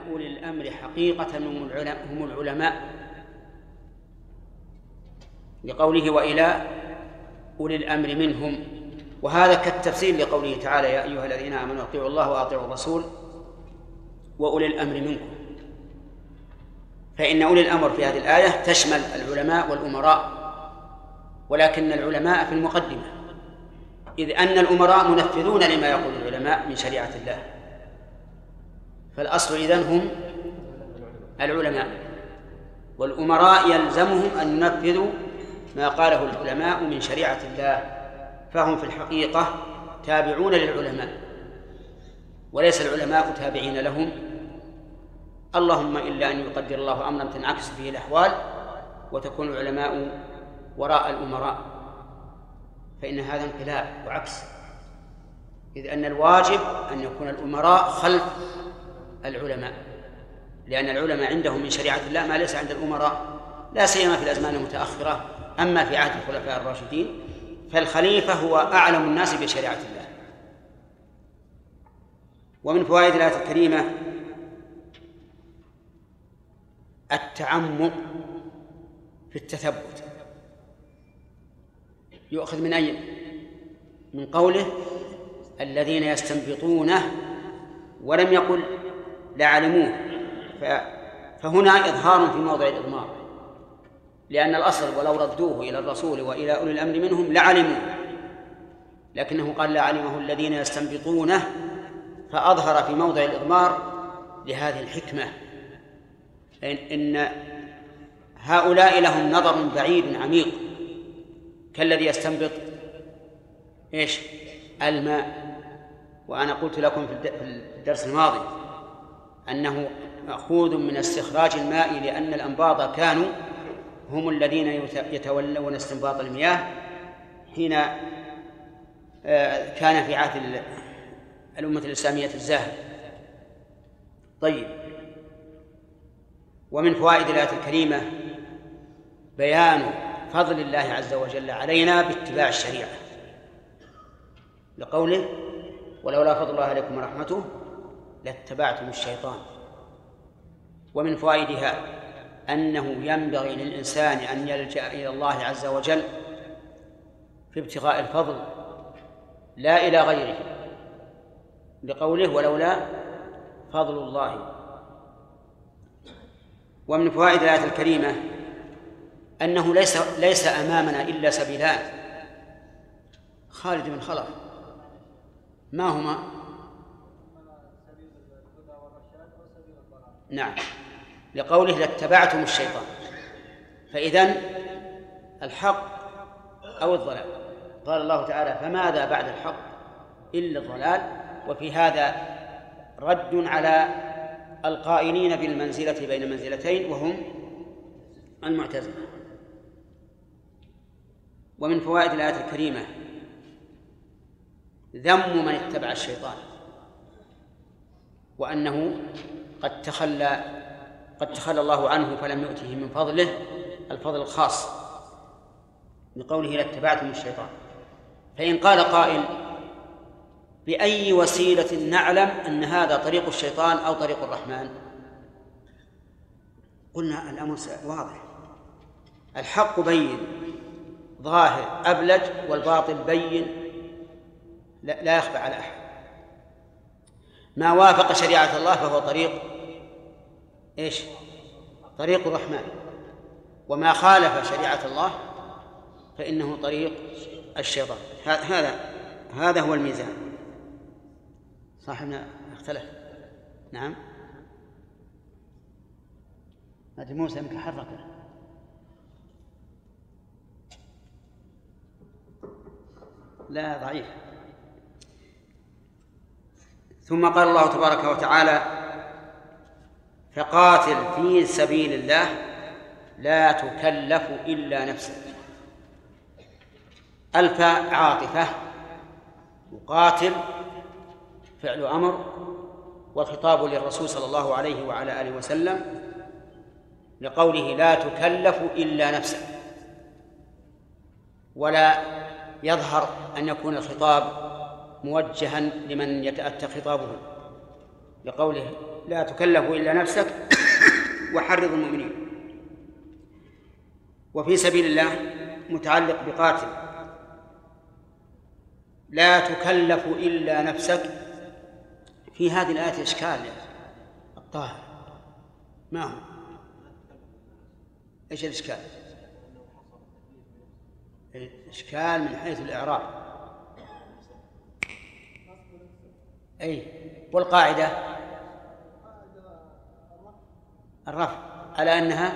أولي الأمر حقيقة هم العلماء، لقوله وإلى أولي الأمر منهم، وهذا كالتفسير لقوله تعالى يا أيها الذين آمنوا أطيعوا الله وأطيعوا الرسول وأولي الأمر منكم. فإن أولي الأمر في هذه الآية تشمل العلماء والأمراء، ولكن العلماء في المقدمة، إذ أن الأمراء منفذون لما يقول العلماء من شريعة الله، فالأصل إذن هم العلماء، والأمراء يلزمهم أن ينفذوا ما قاله العلماء من شريعة الله، فهم في الحقيقة تابعون للعلماء وليس العلماء تابعين لهم، اللهم إلا أن يقدر الله أمرا تنعكس فيه الأحوال وتكون العلماء وراء الأمراء، فإن هذا انقلاب وعكس، إذ أن الواجب أن يكون الأمراء خلف العلماء، لأن العلماء عندهم من شريعة الله ما ليس عند الأمراء، لا سيما في الأزمان المتأخرة. أما في عهد الخلفاء الراشدين فالخليفة هو أعلم الناس بشريعة الله. ومن فوائد الآية الكريمة التعمق في التثبت، يؤخذ من أين؟ من قوله الذين يستنبطونه، ولم يقل لعلموه، فهنا إظهار في موضع الإضمار، لأن الأصل ولو ردوه إلى الرسول وإلى أولي الأمر منهم لعلموه، لكنه قال لعلمه الذين يستنبطونه، فأظهر في موضع الإضمار لهذه الحكمة، إن هؤلاء لهم نظر بعيد عميق كالذي يستنبط إيش؟ الماء. وأنا قلت لكم في الدرس الماضي أنه مأخوذ من استخراج الماء، لأن الأنباط كانوا هم الذين يتولون استنباط المياه حين كان في عهد الأمة الإسلامية الزاهد. طيب، ومن فوائد الآية الكريمة بيان فضل الله عز وجل علينا باتباع الشريعة، لقوله ولولا فضل الله عليكم ورحمته لاتبعتم الشيطان. ومن فوائدها أنه ينبغي للإنسان أن يلجأ إلى الله عز وجل في ابتغاء الفضل لا إلى غيره، لقوله ولولا فضل الله. ومن فوائد الآية الكريمة أنه ليس أمامنا إلا سبيلان خالد بن خلف، ما هما؟ نعم، لقوله لاتبعتم الشيطان، فإذن الحق أو الضلال. قال الله تعالى فماذا بعد الحق إلا الضلال، وفي هذا رد على القائلين بالمنزلة بين منزلتين وهم المعتزلة. ومن فوائد الآية الكريمة ذم من اتبع الشيطان، وأنه قد تخلى الله عنه فلم يؤته من فضله الفضل الخاص، بقوله لاتبعتم الشيطان. فإن قال قائل بأي وسيلة نعلم أن هذا طريق الشيطان أو طريق الرحمن؟ قلنا الأمر واضح، الحق بين ظاهر أبلج، والباطل بين لا يخفى على أحد. ما وافق شريعة الله فهو طريق إيش؟ طريق الرحمن، وما خالف شريعة الله فإنه طريق الشيطان. هذا هو الميزان. صاحبنا اختلف. نعم، هذه موسى يمكن حركه. لا، ضعيف. ثم قال الله تبارك وتعالى فقاتل في سبيل الله لا تكلف إلا نفسك. الفاء عاطفة، وقاتل فعل أمر، والخطاب للرسول صلى الله عليه وعلى آله وسلم لقوله لا تكلف إلا نفسك، ولا يظهر أن يكون الخطاب موجها لمن يتأتى خطابه، لقوله لا تكلف إلا نفسك وحرض المؤمنين. وفي سبيل الله متعلق بقاتل، لا تكلف إلا نفسك. في هذه الآية إشكال الطاهر، ما هو؟ إيش الإشكال؟ إشكال من حيث الإعراب. أي والقاعدة الرفع على أنها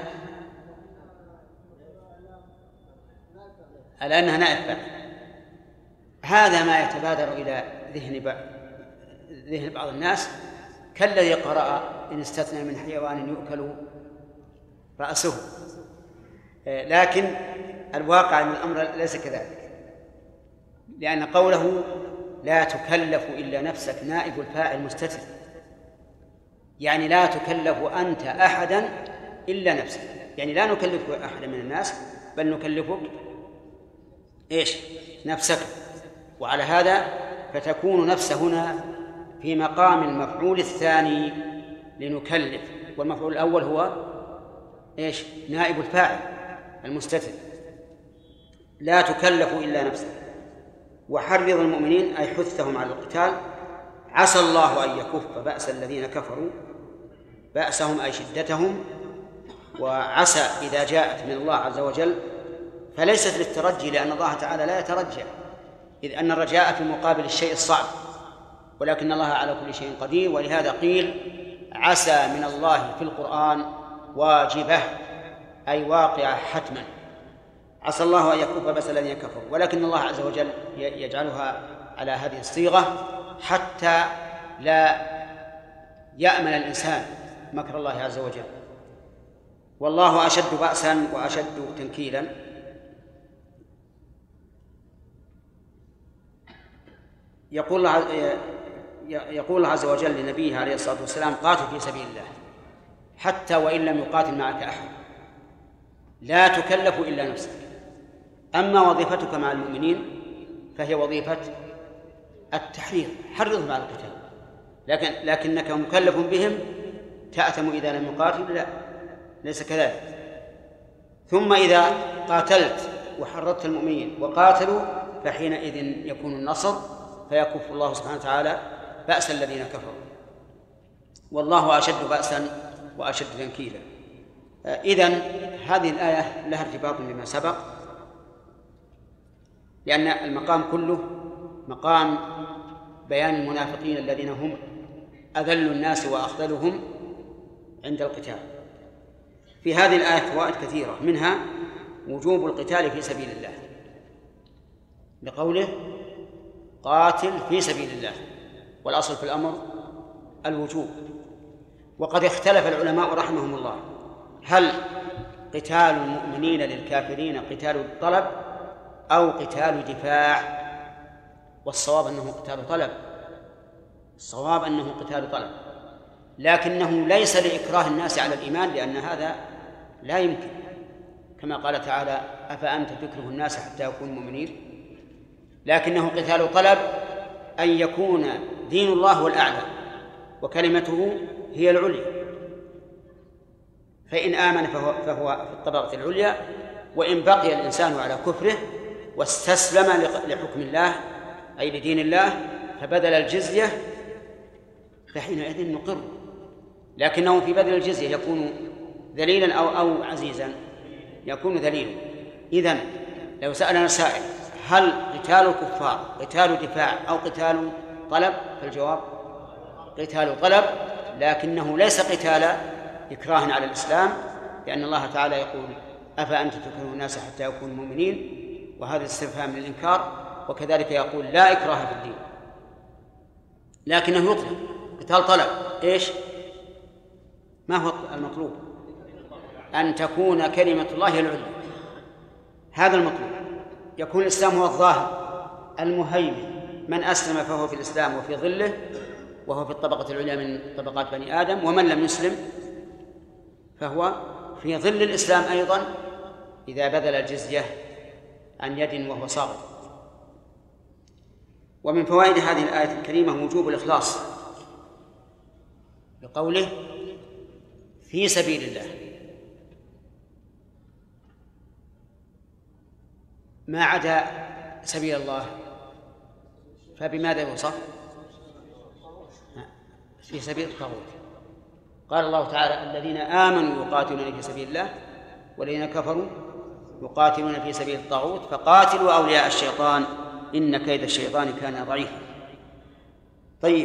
نائب فاعل. هذا ما يتبادر إلى ذهن بعض الناس كالذي قرأ إن استثنى من حيوان يؤكل رأسه، لكن الواقع أن الأمر ليس كذلك، لأن قوله لا تكلف إلا نفسك نائب الفاعل مستتر، يعني لا تكلف أنت أحدا إلا نفسك، يعني لا نكلفك أحدا من الناس بل نكلفك إيش؟ نفسك. وعلى هذا فتكون نفس هنا في مقام المفعول الثاني لنكلف، والمفعول الأول هو إيش؟ نائب الفاعل المستتر. لا تكلف إلا نفسك وحرض المؤمنين أي حثهم على القتال، عسى الله أن يكف بأس الذين كفروا، بأسهم أي شدتهم. وعسى إذا جاءت من الله عز وجل فليست للترجي، لأن الله تعالى لا يترجى، إذ أن الرجاء في مقابل الشيء الصعب، ولكن الله على كل شيء قدير. ولهذا قيل عسى من الله في القرآن واجبة أي واقعة حتما، عسى الله أن يكف بأس الذين كفروا، ولكن الله عز وجل يجعلها على هذه الصيغة حتى لا يأمن الإنسان مكر الله عز وجل. والله أشد بأسا وأشد تنكيلا. يقول الله عز وجل لنبيه عليه الصلاة والسلام قاتل في سبيل الله حتى وإن لم يقاتل معك أحد، لا تكلف إلا نفسك. أما وظيفتك مع المؤمنين فهي وظيفة التحريض، حرضهم على القتال، لكنك مكلف بهم، تأثم إذا لم يقاتل؟ لا، ليس كذلك. ثم إذا قاتلت وحرضت المؤمنين وقاتلوا فحينئذ يكون النصر، فيكف الله سبحانه وتعالى بأس الذين كفروا، والله أشد بأسا وأشد تنكيلا. إذن هذه الآية لها ارتباط بما سبق، لأن المقام كله مقام بيان المنافقين الذين هم أذل الناس وأخذلهم عند القتال. في هذه الآية فوائد كثيرة، منها وجوب القتال في سبيل الله بقوله قاتل في سبيل الله، والأصل في الأمر الوجوب. وقد اختلف العلماء رحمهم الله هل قتال المؤمنين للكافرين قتال طلب أو قتال دفاع، والصواب أنه قتال طلب، الصواب أنه قتال طلب، لكنه ليس لإكراه الناس على الإيمان، لأن هذا لا يمكن، كما قال تعالى أفأنت تكره الناس حتى يكونوا مؤمنين، لكنه قتال طلب أن يكون دين الله هو الأعلى وكلمته هي العليا، فإن آمن فهو في الطبقة العليا، وإن بقي الإنسان على كفره واستسلم لحكم الله أي لدين الله فبذل الجزية فحينئذ نقر، لكنه في بذل الجزية يكون ذليلا أو عزيزا، يكون ذليلا. إذن لو سألنا سائل هل قتال الكفار قتال دفاع أو قتال طلب؟ فالجواب قتال طلب، لكنه ليس قتال إكراه على الإسلام، لأن الله تعالى يقول أفأنت تكره الناس حتى يكونوا مؤمنين، وهذا استفهام للإنكار، وكذلك يقول لا إكراه في الدين، لكنه يطلب قتال طلب. إيش؟ ما هو المطلوب؟ أن تكون كلمة الله العليا، هذا المطلوب، يكون الإسلام هو الظاهر المهيمن، من أسلم فهو في الإسلام وفي ظله وهو في الطبقة العليا من طبقات بني آدم، ومن لم يسلم فهو في ظل الإسلام أيضا إذا بذل الجزية عن يد وهو صاغر. ومن فوائد هذه الآية الكريمة وجوب الإخلاص بقوله في سبيل الله، ما عدا سبيل الله فبماذا يوصف؟ في سبيل الطاغوت. قال الله تعالى الذين آمنوا يقاتلون في سبيل الله والذين كفروا يقاتلون في سبيل الطاغوت فقاتلوا أولياء الشيطان إن كيد الشيطان كان ضعيفا. طيب،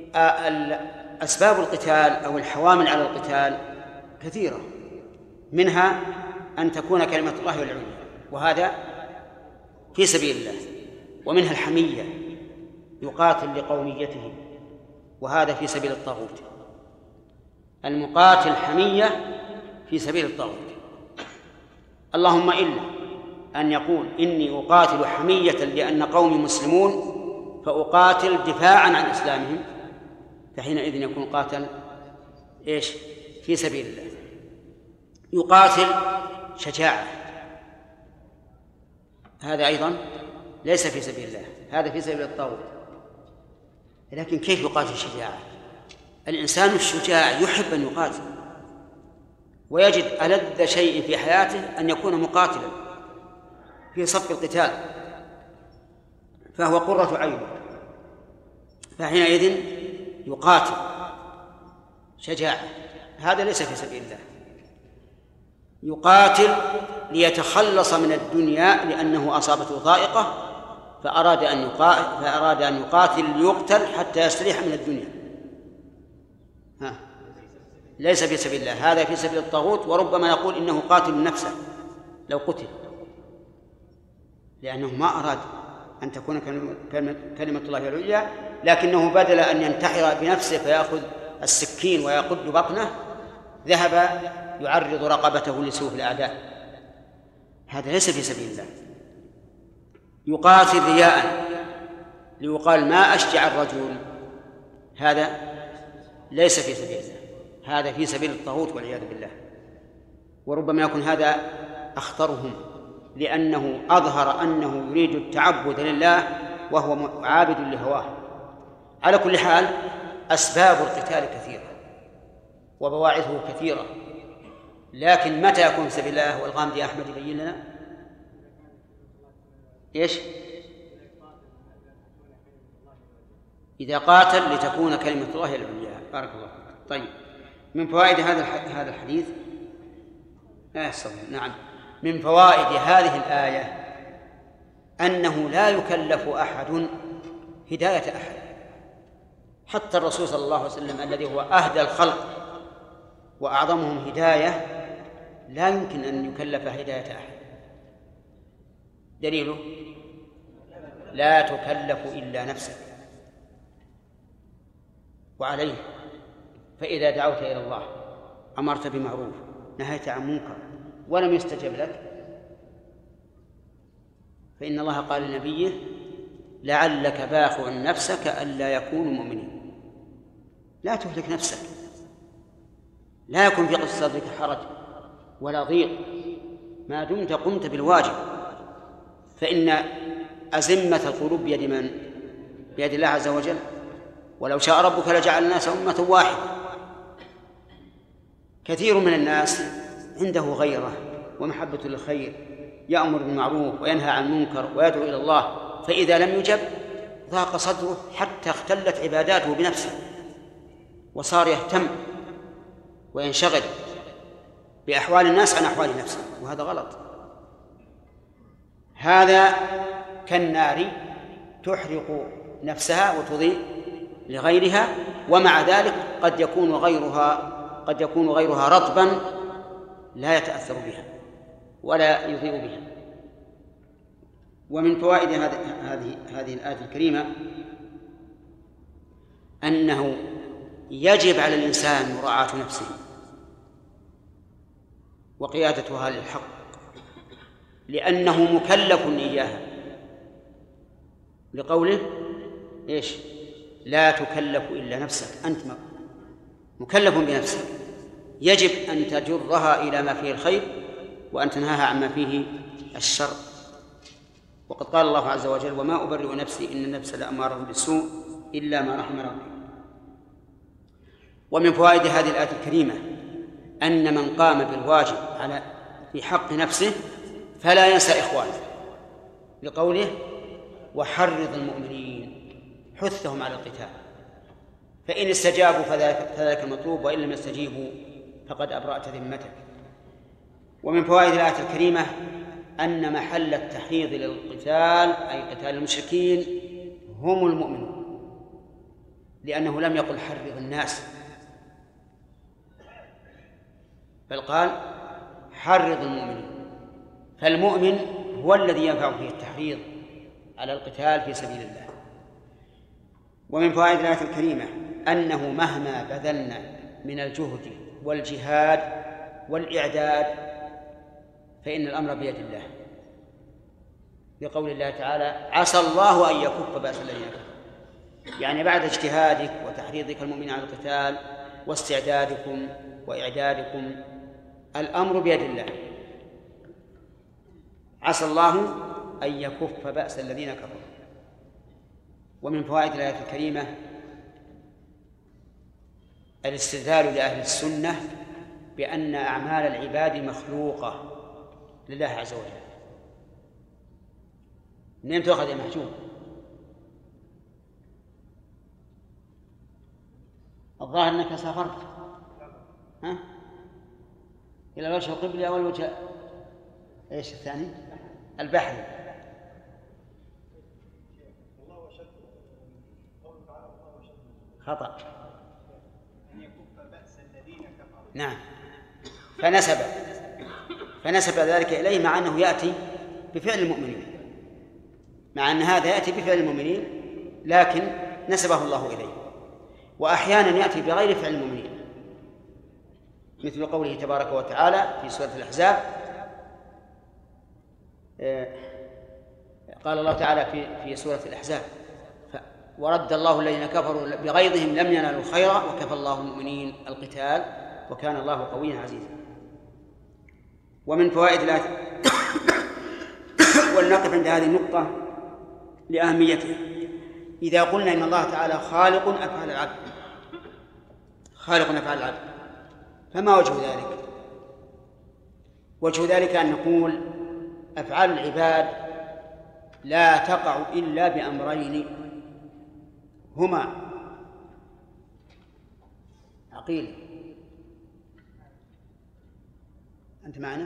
أسباب القتال أو الحوامل على القتال كثيرة، منها أن تكون كلمة الله العليا وهذا في سبيل الله، ومنها الحمية يقاتل لقوميته وهذا في سبيل الطاغوت. المقاتل حمية في سبيل الطاغوت، اللهم إلا أن يقول إني أقاتل حمية لأن قومي مسلمون فأقاتل دفاعا عن إسلامهم، فحينئذ يكون قاتل إيش؟ في سبيل الله. يقاتل شجاعة، هذا أيضا ليس في سبيل الله، هذا في سبيل الطاغوت. لكن كيف يقاتل شجاعة؟ الإنسان الشجاع يحب أن يقاتل ويجد ألذ شيء في حياته أن يكون مقاتلا في صف القتال، فهو قرة عينه، فحينئذ يقاتل شجاعة، هذا ليس في سبيل الله. يقاتل ليتخلص من الدنيا لأنه أصابته ضائقة فأراد أن يقاتل ليقتل حتى يستريح من الدنيا، ليس في سبيل الله، هذا في سبيل الطاغوت. وربما يقول إنه قاتل نفسه لو قتل، لأنه ما أراد أن تكون كلمة الله العليا، لكنه بدل أن ينتحر بنفسه فيأخذ السكين ويقد بطنه ذهب يعرض رقبته لسيوف الأعداء، هذا ليس في سبيل الله. يقاتل رياء ليقال ما أشجع الرجل، هذا ليس في سبيل الله، هذا في سبيل الطاغوت والعياذ بالله. وربما يكون هذا أخطرهم لأنه أظهر أنه يريد التعبد لله وهو عابد لهواه. على كل حال أسباب القتال كثيرة وبواعثه كثيرة، لكن متى يكون في سبيل الله؟ والغامدي أحمد يبين لنا إيش؟ إذا قاتل لتكون كلمة الله العليا. بارك الله فيك. طيب، من فوائد هذا الحديث نعم، من فوائد هذه الآية أنه لا يكلف أحد هداية أحد، حتى الرسول صلى الله عليه وسلم الذي هو أهدى الخلق وأعظمهم هداية لا يمكن أن يكلف هداية أحد. دليله لا تكلف إلا نفسك، وعليه فإذا دعوت إلى الله أمرت بمعروف نهيت عن منكر ولم يستجب لك فإن الله قال لنبيه لعلك باخع نفسك ألا يكونوا مؤمنين. لا تهلك نفسك، لا يكون في صدرك حرج ولا ضيق ما دمت قمت بالواجب، فإن أزمة القلوب بيد من؟ بيد الله عز وجل. ولو شاء ربك لجعل الناس أمة واحدة. كثير من الناس عنده غيرة ومحبة للخير، يأمر بالمعروف وينهى عن المنكر ويدعو إلى الله، فإذا لم يجب ضاق صدره حتى اختلت عباداته بنفسه وصار يهتم وينشغل بأحوال الناس عن أحوال نفسه، وهذا غلط. هذا كالنار تحرق نفسها وتضيء لغيرها، ومع ذلك قد يكون غيرها رطبا لا يتأثر بها ولا يضيء بها. ومن فوائد هذه الآية الكريمة أنه يجب على الإنسان مراعاة نفسه وقيادتها للحق، لأنه مكلف إياها، لقوله إيش؟ لا تكلف إلا نفسك، أنت مكلف بنفسك، يجب أن تجرها إلى ما فيه الخير وأن تنهاها عما فيه الشر. وقد قال الله عز وجل وما أبرئ نفسي إن النفس لأمارة بالسوء إلا ما رحم ربي. ومن فوائد هذه الآية الكريمة أن من قام بالواجب في حق نفسه فلا ينسى إخوانه، لقوله وحرض المؤمنين، حثهم على القتال، فإن استجابوا فذلك المطلوب، وإن لم يستجيبوا فقد أبرأت ذمتك. ومن فوائد الآية الكريمة أن محل التحريض للقتال أي قتال المشركين هم المؤمنون، لأنه لم يقل حرض الناس، بل قال حرض المؤمنين، فالمؤمن هو الذي ينفع فيه التحريض على القتال في سبيل الله. ومن فوائد الآية الكريمة أنه مهما بذلنا من الجهد والجهاد والإعداد فإن الأمر بيد الله، لقول الله تعالى عسى الله أن يكف بأس الذين كفروا، يعني بعد اجتهادك وتحريضك المؤمنين على القتال واستعدادكم وإعدادكم الأمر بيد الله. عسى الله أن يكف بأس الذين كفروا. ومن فوائد الآية الكريمة الاستدلال لأهل السنة بأن أعمال العباد مخلوقة لله عز وجل. منين تأخذ يا محجوب؟ الظاهر أنك سافرت إلى الوجه القبلي أو الوجه إيش الثاني؟ البحري. خطأ. نعم، فنسب ذلك إليه مع أنه يأتي بفعل المؤمنين، مع أن هذا يأتي بفعل المؤمنين لكن نسبه الله إليه. وأحيانا يأتي بغير فعل المؤمنين، مثل قوله تبارك وتعالى في سورة الأحزاب قال الله تعالى في سورة الأحزاب ورد الله الذين كفروا بغيظهم لم ينالوا خيرا وكفى الله المؤمنين القتال وكان الله قويا عزيزا. ومن فوائد الآية ولنقف عند هذه النقطة لأهميتها. إذا قلنا إن الله تعالى خالق أفعال العبد فما وجه ذلك؟ وجه ذلك أن نقول أفعال العباد لا تقع إلا بأمرين هما عقيل. أنت معنا؟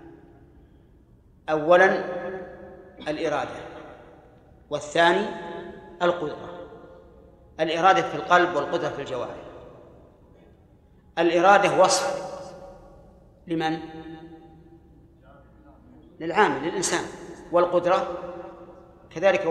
أولا الإرادة، والثاني القدرة. الإرادة في القلب والقدرة في الجوارح. الإرادة وصف لمن؟ للعامل للإنسان، والقدرة كذلك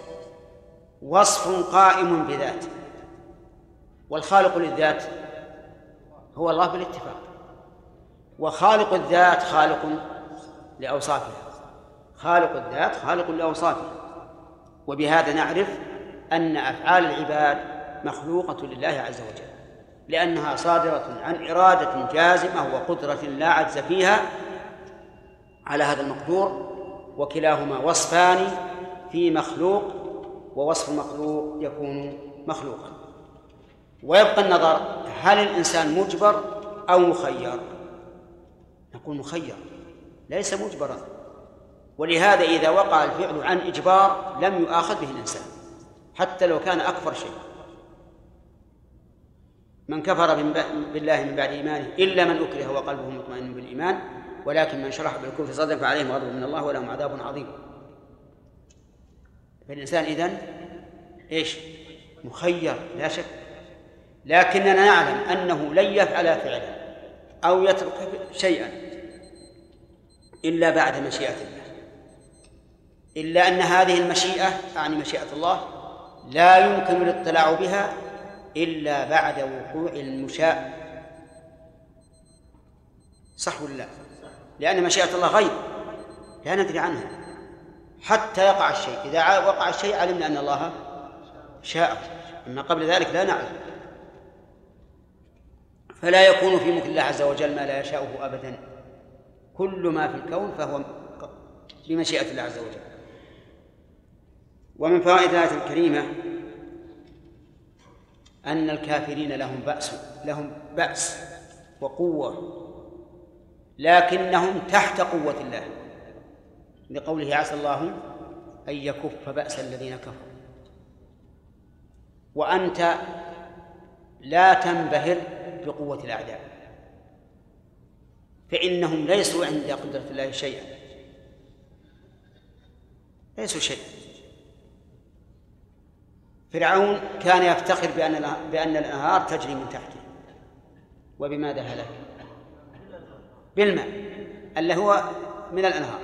وصف قائم بذاته، والخالق للذات هو الله بالاتفاق، وخالق الذات خالق لأوصافها، خالق الذات خالق لأوصافها. وبهذا نعرف أن أفعال العباد مخلوقة لله عز وجل، لأنها صادرة عن إرادة جازمة وقدرة لا عجز فيها على هذا المقدور، وكلاهما وصفان في مخلوق، ووصف المخلوق يكون مخلوقا. ويبقى النظر هل الإنسان مجبر أو مخير؟ نقول مخير ليس مجبرا، ولهذا إذا وقع الفعل عن إجبار لم يؤاخذ به الإنسان حتى لو كان أكبر شيء. من كفر بالله من بعد إيمانه إلا من أكره وقلبه مطمئن بالإيمان ولكن من شرح بالكفر صدرا فعليهم غضب من الله ولهم عذاب عظيم. فالإنسان إذن إيش؟ مخير لا شك، لكننا نعلم أنه لن يفعل فعلا أو يترك شيئا إلا بعد مشيئة الله، إلا أن هذه المشيئة أعني مشيئة الله لا يمكن الاطلاع بها إلا بعد وقوع المشاء. صح ولا لا؟ لأن مشيئة الله غيب لا ندري عنها حتى يقع الشيء. إذا وقع الشيء علمنا أن الله شاء، أما قبل ذلك لا نعلم. فلا يكون في ملك الله عز وجل ما لا يشاءه أبدا، كل ما في الكون فهو بمشيئة الله عز وجل. ومن فوائد الآية الكريمة أن الكافرين لهم بأس وقوة، لكنهم تحت قوة الله، لقوله عسى الله أن يكف بأس الذين كفروا. وأنت لا تنبهر بقوة الأعداء، فإنهم ليسوا عند قدرة الله شيئا، ليسوا شيئا. فرعون كان يفتخر بأن الأنهار تجري من تحته، وبماذا هلك؟ بالماء اللي هو من الأنهار.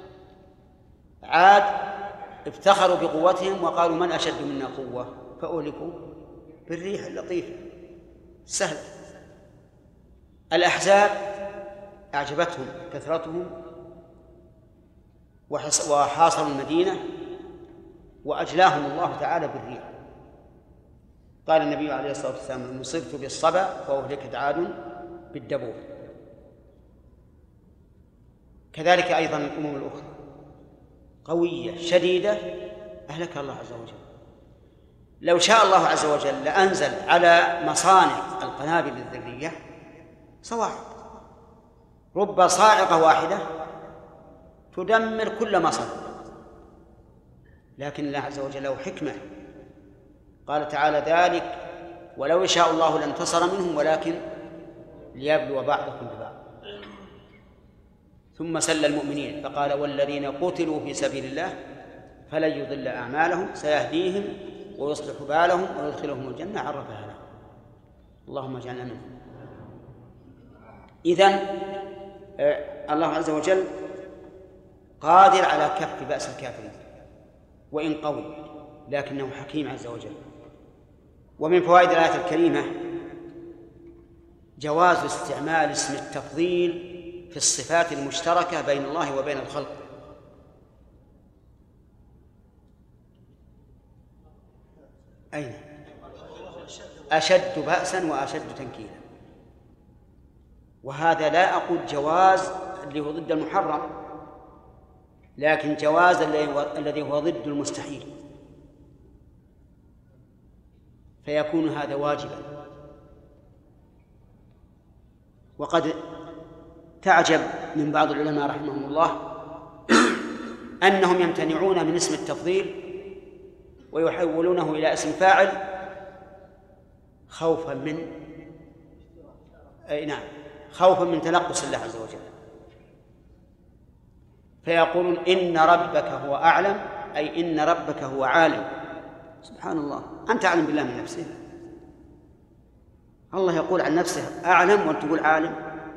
عاد افتخروا بقوتهم وقالوا من أشد منا قوة، فأهلكوا بالريح اللطيفة السهلة. الأحزاب أعجبتهم كثرتهم وحاصروا المدينة وأجلاهم الله تعالى بالريح. قال النبي عليه الصلاة والسلام: نصرت بالصبا فأهلكت عاد بالدبور. كذلك أيضا الأمم الأخرى قوية شديدة أهلكها الله عز وجل. لو شاء الله عز وجل لأنزل على مصانع القنابل الذرية صواعق، رب صاعقة واحدة تدمر كل مصنع، لكن الله عز وجل له حكمة. قال تعالى: ذلك ولو شاء الله لانتصر منهم ولكن ليبلو بعضكم ببعض. ثم سل المؤمنين فقال: والذين قتلوا في سبيل الله فلن يضل أعمالهم سيهديهم ويصلح بالهم ويدخلهم الجنة عرفها لهم. اللهم اجعلنا منهم. إذن الله عز وجل قادر على كف بأس الكافرين وإن قوي، لكنه حكيم عز وجل. ومن فوائد الآية الكريمة جواز استعمال اسم التفضيل في الصفات المشتركة بين الله وبين الخلق. أين؟ أشد بأسا وأشد تنكيلا. وهذا لا أقول جواز اللي هو ضد المحرم، لكن جواز الذي هو ضد المستحيل، فيكون هذا واجبا. وقد تعجب من بعض العلماء رحمهم الله أنهم يمتنعون من اسم التفضيل ويحولونه إلى اسم فاعل خوفا من تنقص الله عز وجل، فيقولون إن ربك هو أعلم، أي إن ربك هو عالم. سبحان الله، أنت أعلم بالله من نفسه؟ الله يقول عن نفسه أعلم وأنت تقول عالم.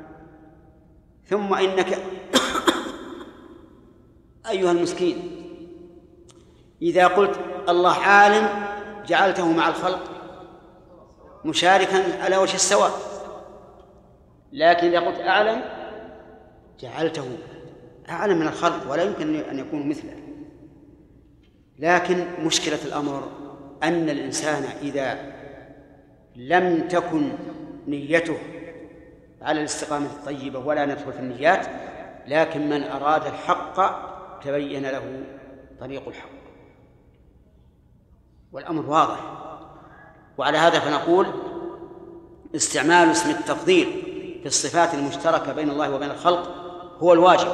ثم إنك أيها المسكين إذا قلت الله عالم جعلته مع الخلق مشاركا على وجه السواء، لكن إذا قلت أعلم جعلته أعلم من الخلق ولا يمكن أن يكون مثله. لكن مشكلة الأمر أن الإنسان إذا لم تكن نيته على الاستقامة الطيبة ولا ندخل في النيات، لكن من أراد الحق تبين له طريق الحق، والأمر واضح. وعلى هذا فنقول استعمال اسم التفضيل في الصفات المشتركة بين الله وبين الخلق هو الواجب.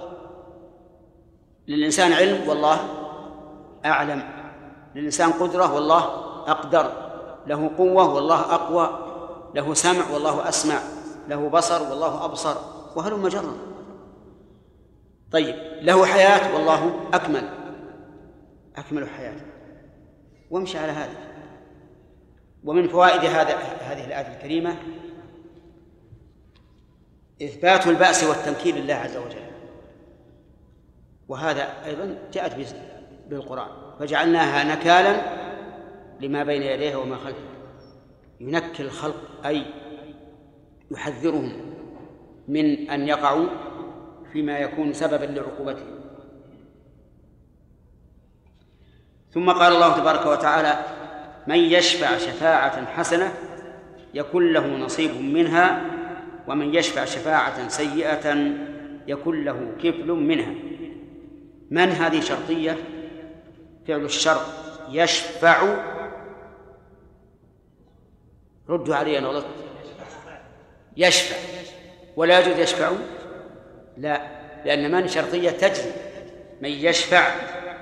للإنسان علم والله أعلم، للإنسان قدرة والله أقدر، له قوة والله أقوى، له سمع والله أسمع، له بصر والله أبصر، وهلم جرا. طيب، له حياة والله أكمل حياة، وامشي على هذا. ومن فوائد هذه الآية الكريمة إثبات البأس والتنكيل لله عز وجل، وهذا أيضا جاءت بالقرآن: فجعلناها نكالا لما بين يديها وما خلفها. ينكل الخلق أي يحذرهم من أن يقعوا فيما يكون سببا لعقوبتهم. ثم قال الله تبارك وتعالى: من يشفع شفاعة حسنة يكن له نصيب منها ومن يشفع شفاعة سيئة يكن له كفل منها. من هذه شرطية، فعل الشرط، يشفع ردوا علي أنا غلطت. يشفع ولا يجوز يشفع؟ لا، لأن من شرطية تجري، من يشفع،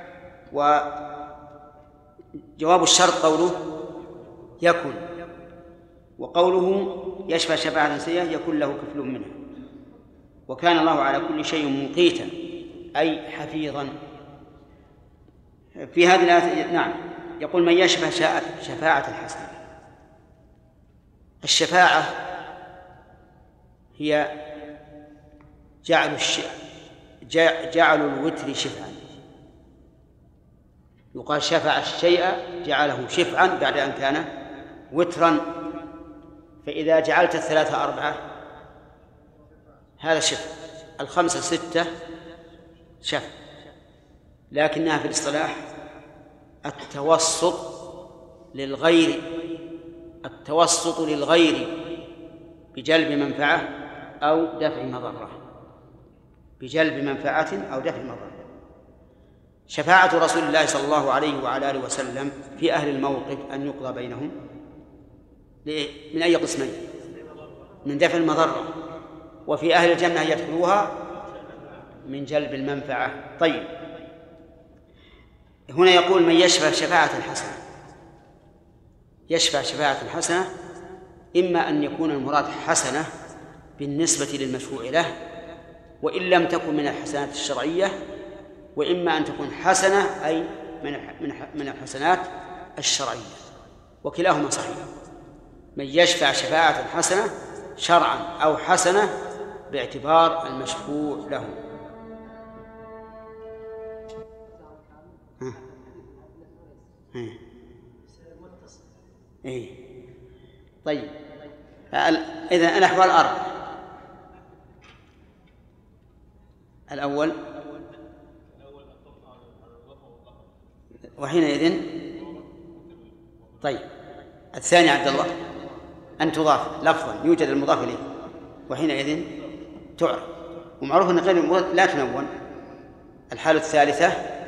وجواب الشرط قوله يكن، وقوله يشفع شفاعة سيئة يكون له كفل منها. وكان الله على كل شيء مقيتا أي حفيظا. في هذه الآية نعم يقول من يشفع شفاعة الحسنة. الشفاعة هي جعل الوتر شفعا، يقال شفع الشيء جعله شفعا بعد أن كان وترا. فإذا جعلت 3 4 هذا شفع، 5 6 شفع. لكنها في الاصطلاح التوسط للغير بجلب منفعة أو دفع مضرة، بجلب منفعة أو دفع مضرة. شفاعة رسول الله صلى الله عليه وعلى آله وسلم في أهل الموقف أن يقضى بينهم من أي قسمين؟ من دفع المضرة. وفي أهل الجنة يدخلوها من جلب المنفعة. طيب، هنا يقول من يشفع شفاعة الحسنة. يشفع شفاعة الحسنة إما أن يكون المراد حسنة بالنسبة للمشفوع له وإن لم تكن من الحسنات الشرعية، وإما أن تكون حسنة أي من الحسنات الشرعية، وكلاهما صحيح. من يشفع شفاعة حسنة شرعا أو حسنة باعتبار المشفوع له. طيب، إذن الأحوال 4. الأول وحينئذ. طيب، الثاني عبد الله أن تضاف لفظا يوجد المضاف إليه وحينئذ تعرف، ومعروف أن غير المضاف لا تنون. الحالة الثالثة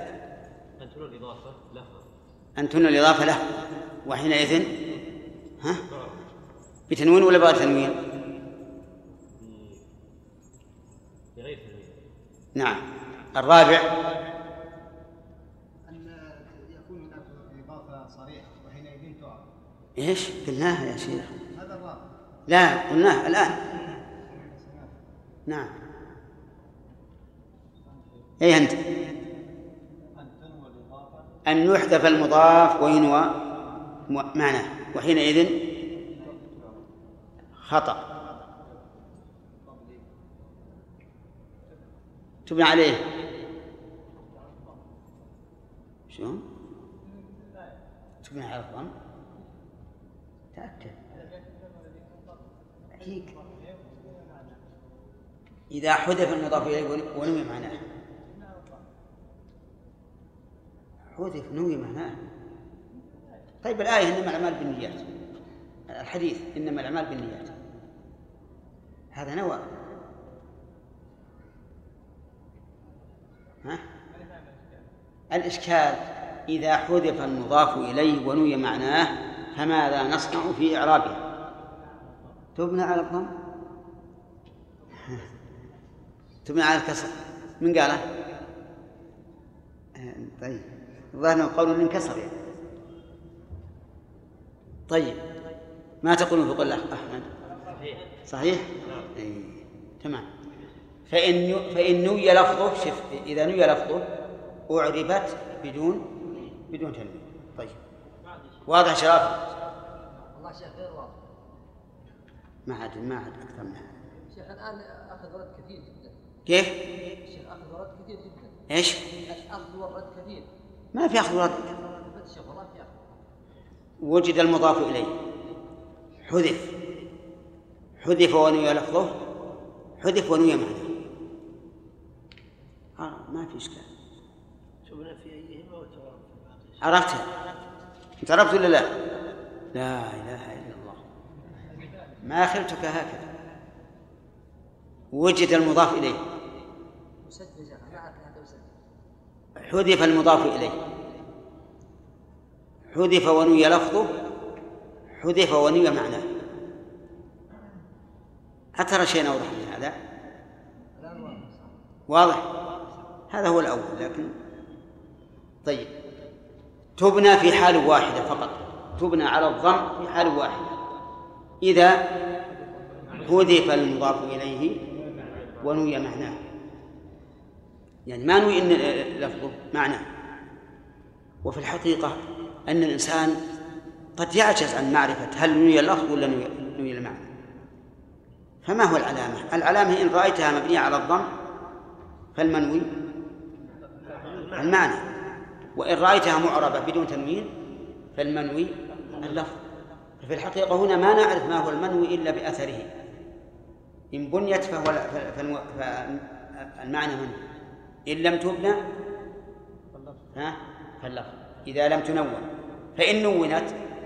أن تنون الإضافة له وحينئذ بتنوين ولا بغير تنوين؟ بغير تنوين. نعم. الرابع أن يكون هناك إضافة صريحة وحينئذ تعرف. إيش قلناها يا شيخ؟ هذا الرابع. لا قلناه الآن. نعم. أي أنت أن يحذف المضاف وينوى معناه وحينئذ خطأ تبنى عليه. شو تبنى على الضم؟ تأكد. إذا حذف المضاف إليه ونوي معناه، حذف نوي معناه. طيب، الآية إنما الأعمال بالنيات، الحديث إنما الأعمال بالنيات، هذا نوى. الإشكال إذا حذف المضاف إليه ونوي معناه فماذا نصنع في إعرابه؟ تبنى على الضم؟ تبنى على الكسر. من قاله؟ طيب، الظاهر قول انكسر يعني. طيب، ما تقولون في قول أحمد؟ صحيح؟ تمام. فإن نوي لفظه، إذا نوي لفظه أعربت بدون تنوين. طيب، واضح شرافي؟ والله شيخ غير واضح. ما عاد أكثر منها. شيخ الآن أخذ ورد كثير جدا. كيف؟ شيخ أخذ ورد كثير جدا. إيش؟ أخذ ورد كثير. ما في أخذ ورد. شيخ والله في أخذ. وجد المضاف إليه حذف ونوي لفظه، حذف ونوي معناه. ما في إشكال. شوفنا في أيهما وتوارد. عرفتها؟ أنت عرفت ولا لا؟ لا إله إلا الله، ما خلتك هكذا. وجد المضاف إليه حذف المضاف إليه، حذف ونوي لفظه، حذف ونوي معناه. أترى شيء أوضح من هذا؟ واضح؟ هذا هو الأول. لكن طيب، تبنى في حال واحدة فقط، تبنى على الضم في حال واحدة إذا حذف المضاف إليه ونوي معناه، يعني ما نوي إن لفظه معناه. وفي الحقيقة أن الإنسان قد يعجز عن معرفة هل نوي اللفظ ولا نوي المعنى. فما هو العلامة؟ العلامة إن رأيتها مبنية على الضم فالمنوي المعنى، وإن رأيتها معربة بدون تنوين فالمنوي اللفظ. في الحقيقة هنا ما نعرف ما هو المنوي إلا بأثره. إن بنيت فالمعنى منوي، إن لم تبنى فاللفظ، إذا لم تنون. فإن نونت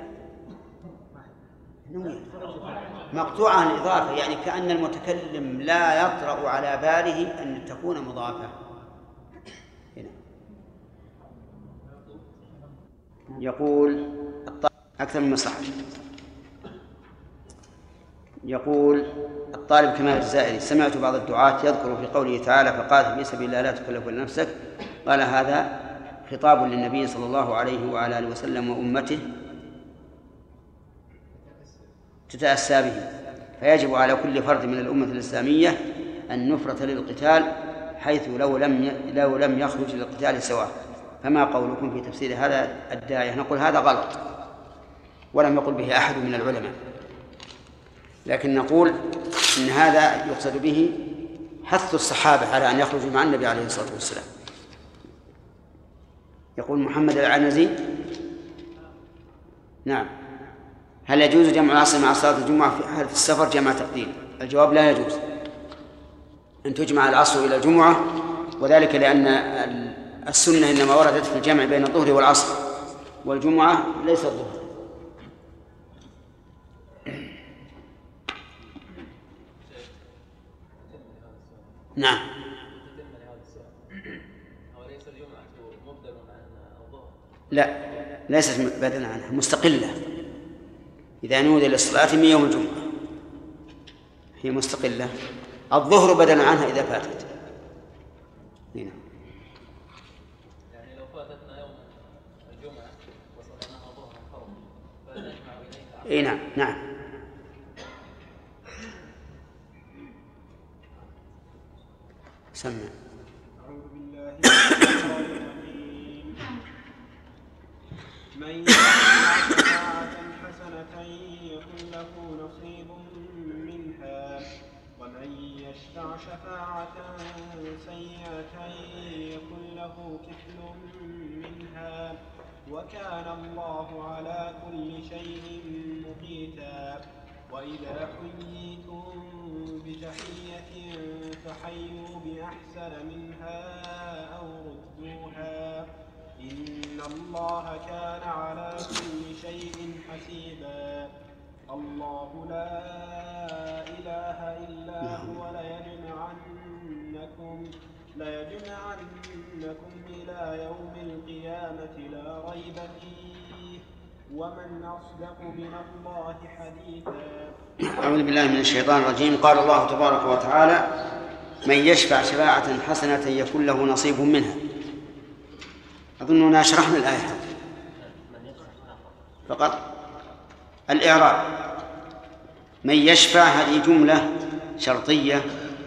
مقطوعة الإضافة، يعني كأن المتكلم لا يطرأ على باله أن تكون مضافة. هنا يقول أكثر من مصلحة. يقول الطالب كمال الجزائري: سمعت بعض الدعاة يذكر في قوله تعالى: فقاتل في سبيل الله لا تكلف إلا نفسك. قال هذا خطاب للنبي صلى الله عليه وعلى آله وسلم وأمته تتأسى به، فيجب على كل فرد من الأمة الإسلامية النفرة للقتال، حيث لو لم يخرج للقتال سواء. فما قولكم في تفسير هذا الداعية؟ نقول هذا غلط، ولم يقل به أحد من العلماء، لكن نقول إن هذا يقصد به حث الصحابة على أن يخرجوا مع النبي عليه الصلاة والسلام. يقول محمد العنزي: نعم، هل يجوز جمع العصر مع صلاة الجمعة في حالة السفر جمع تقديم؟ الجواب: لا يجوز أن تجمع العصر إلى الجمعة، وذلك لأن السنة إنما وردت في الجمع بين الظهر والعصر، والجمعة ليس الظهر. نعم. لا، ليست بدلا عنها، مستقلة. إذا نودي للصلاة من يوم الجمعة هي مستقلة. الظهر بدلا عنها إذا فاتت. هنا. يعني لو فاتتنا يوم الجمعة وصلناها ظهرا فرضا فنجمع إليها. إيه نعم نعم. سمع. أعوذ بالله من الشيطان الرجيم. من يشفع شفاعة حسنة يكن له نصيب منها ومن يشفع شفاعة سيئة يكن له كفل منها وكان الله على كل شيء مقيتا. وإذا حييتم بتحية فحيوا بأحسن منها أو ردوها إن الله كان على كل شيء حسيبا. الله لا إله إلا هو ليجمعنكم إلى يوم القيامة لا ريب فيه ومن أصدق من الله حديثا. أعوذ بالله من الشيطان الرجيم. قال الله تبارك وتعالى: من يشفع شفاعة حسنة يكون له نصيب منها. أظننا شرحنا الآية فقط. الإعراب: من يشفع هذه جملة شرطية،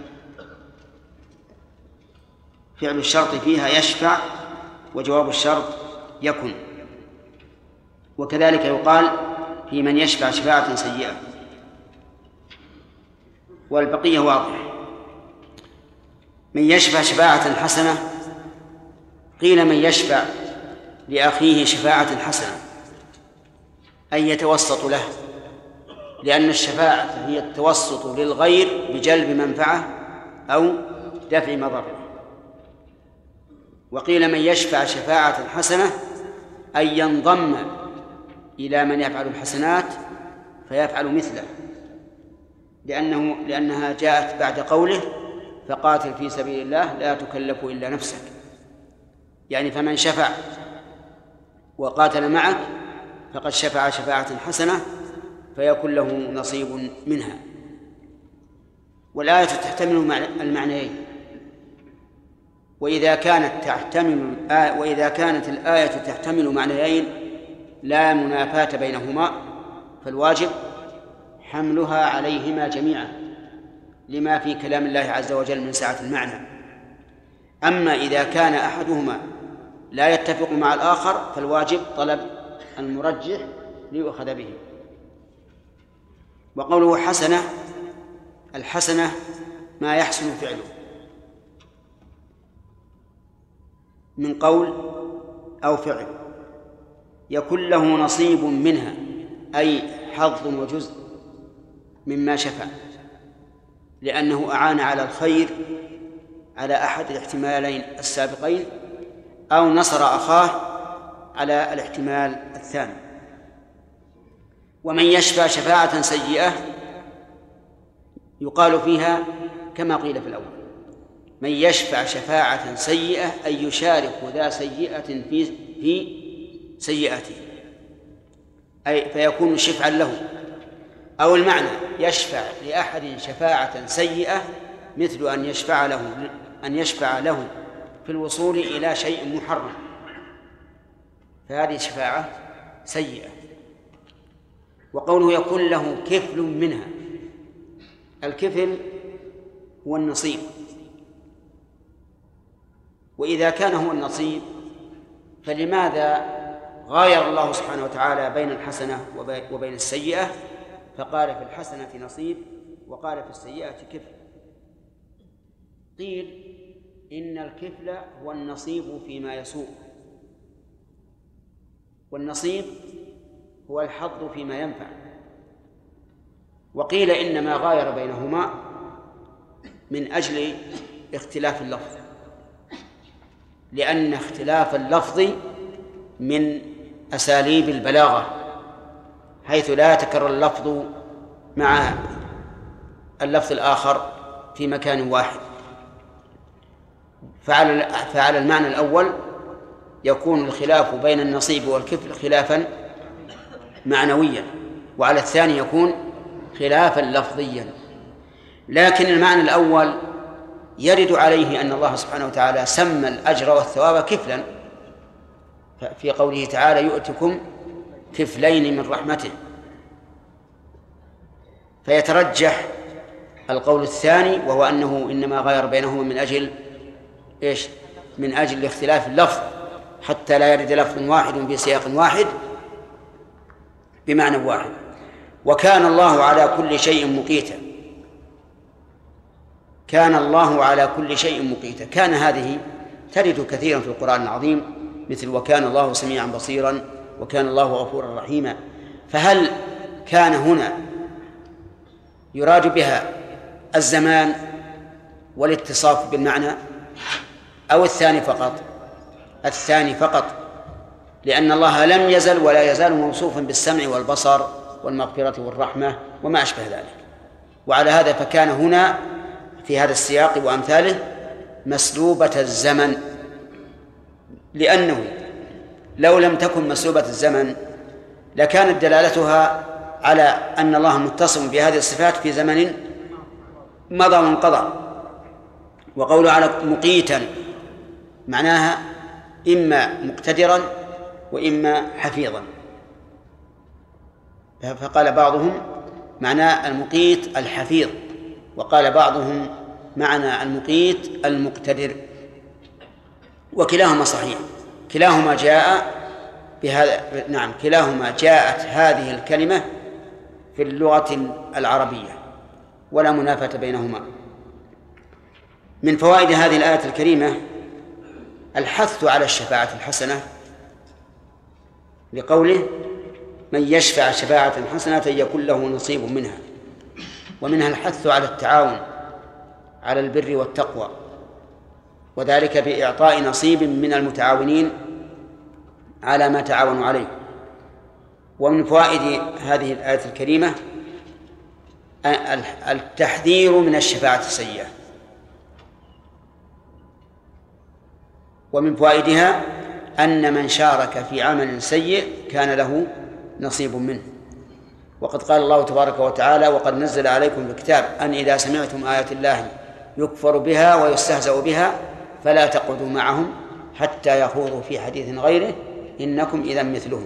فعل الشرط فيها يشفع، وجواب الشرط يكن. وكذلك يقال في من يشفع شفاعة سيئة، والبقية واضح. من يشفع شفاعة حسنة، قيل من يشفع لأخيه شفاعة حسنة أي يتوسط له، لأن الشفاعة هي التوسط للغير بجلب منفعة أو دفع مضرة. وقيل من يشفع شفاعة حسنة أي ينضم إلى من يفعل الحسنات فيفعل مثله، لأنها جاءت بعد قوله: فقاتل في سبيل الله لا تكلف إلا نفسك. يعني فمن شفع وقاتل معك فقد شفع شفاعة حسنة فيكون له نصيب منها. والآية تحتمل المعنيين، وإذا كانت الآية تحتمل معنيين لا منافاة بينهما فالواجب حملها عليهما جميعا لما في كلام الله عز وجل من سعة المعنى. أما إذا كان أحدهما لا يتفق مع الآخر فالواجب طلب المرجح ليؤخذ به. وقوله حسنة، الحسنة ما يحسن فعله من قول أو فعل يكون له نصيب منها، أي حظ وجزء مما شفع، لأنه أعان على الخير على أحد الاحتمالين السابقين أو نصر أخاه على الاحتمال الثاني. ومن يشفع شفاعة سيئة يقال فيها كما قيل في الأول، من يشفع شفاعة سيئة أي يشارك ذا سيئة في سيئته، أي فيكون شفعا له. أو المعنى يشفع لأحد شفاعة سيئة مثل أن يشفع له في الوصول إلى شيء محرم، فهذه شفاعة سيئة. وقوله يكون له كفل منها، الكفل هو النصيب، وإذا كان هو النصيب فلماذا غاير الله سبحانه وتعالى بين الحسنة وبين السيئة، فقال في الحسنة نصيب وقال في السيئة كفل؟ قيل إن الكفل هو النصيب فيما يسوء، والنصيب هو الحظ فيما ينفع. وقيل إنما غاير بينهما من أجل اختلاف اللفظ، لأن اختلاف اللفظ من أساليب البلاغة، حيث لا يتكرر اللفظ مع اللفظ الآخر في مكان واحد. فعلى المعنى الأول يكون الخلاف بين النصيب والكفل خلافا معنويا، وعلى الثاني يكون خلافا لفظيا. لكن المعنى الأول يرد عليه أن الله سبحانه وتعالى سمى الأجر والثواب كفلا في قوله تعالى يؤتكم كفلين من رحمته، فيترجح القول الثاني وهو أنه إنما غير بينهما من أجل إيش؟ من أجل اختلاف اللفظ، حتى لا يرد لفظ واحد في سياق واحد بمعنى واحد. وكان الله على كل شيء مقيتا، كان الله على كل شيء مقيتا. كان هذه ترد كثيرا في القرآن العظيم، مثل وكان الله سميعا بصيرا وكان الله غفورا رحيما. فهل كان هنا يراد بها الزمان والاتصاف بالمعنى أو الثاني فقط؟ الثاني فقط، لأن الله لم يزل ولا يزال موصوفا بالسمع والبصر والمغفرة والرحمة وما أشبه ذلك. وعلى هذا فكان هنا في هذا السياق وأمثاله مسلوبة الزمن، لأنه لو لم تكن مسلوبة الزمن لكانت دلالتها على أن الله متصف بهذه الصفات في زمن مضى وانقضى. وقوله على مقيتا معناها إما مقتدرا وإما حفيظا. فقال بعضهم معنى المقيت الحفيظ، وقال بعضهم معنى المقيت المقتدر، وكلاهما صحيح. كلاهما جاء بهذا، نعم كلاهما جاءت هذه الكلمة في اللغة العربية ولا منافاة بينهما. من فوائد هذه الآية الكريمة الحث على الشفاعة الحسنة، لقوله من يشفع شفاعة حسنة يكون له نصيب منها. ومنها الحث على التعاون على البر والتقوى، وذلك بإعطاء نصيب من المتعاونين على ما تعاونوا عليه. ومن فوائد هذه الآية الكريمة التحذير من الشفاعة السيئة. ومن فوائدها أن من شارك في عمل سيء كان له نصيب منه. وقد قال الله تبارك وتعالى: وقد نزل عليكم في الكتاب أن إذا سمعتم آيات الله يكفر بها ويستهزأ بها فلا تقعدوا معهم حتى يخوضوا في حديث غيره إنكم إذا مثلهم.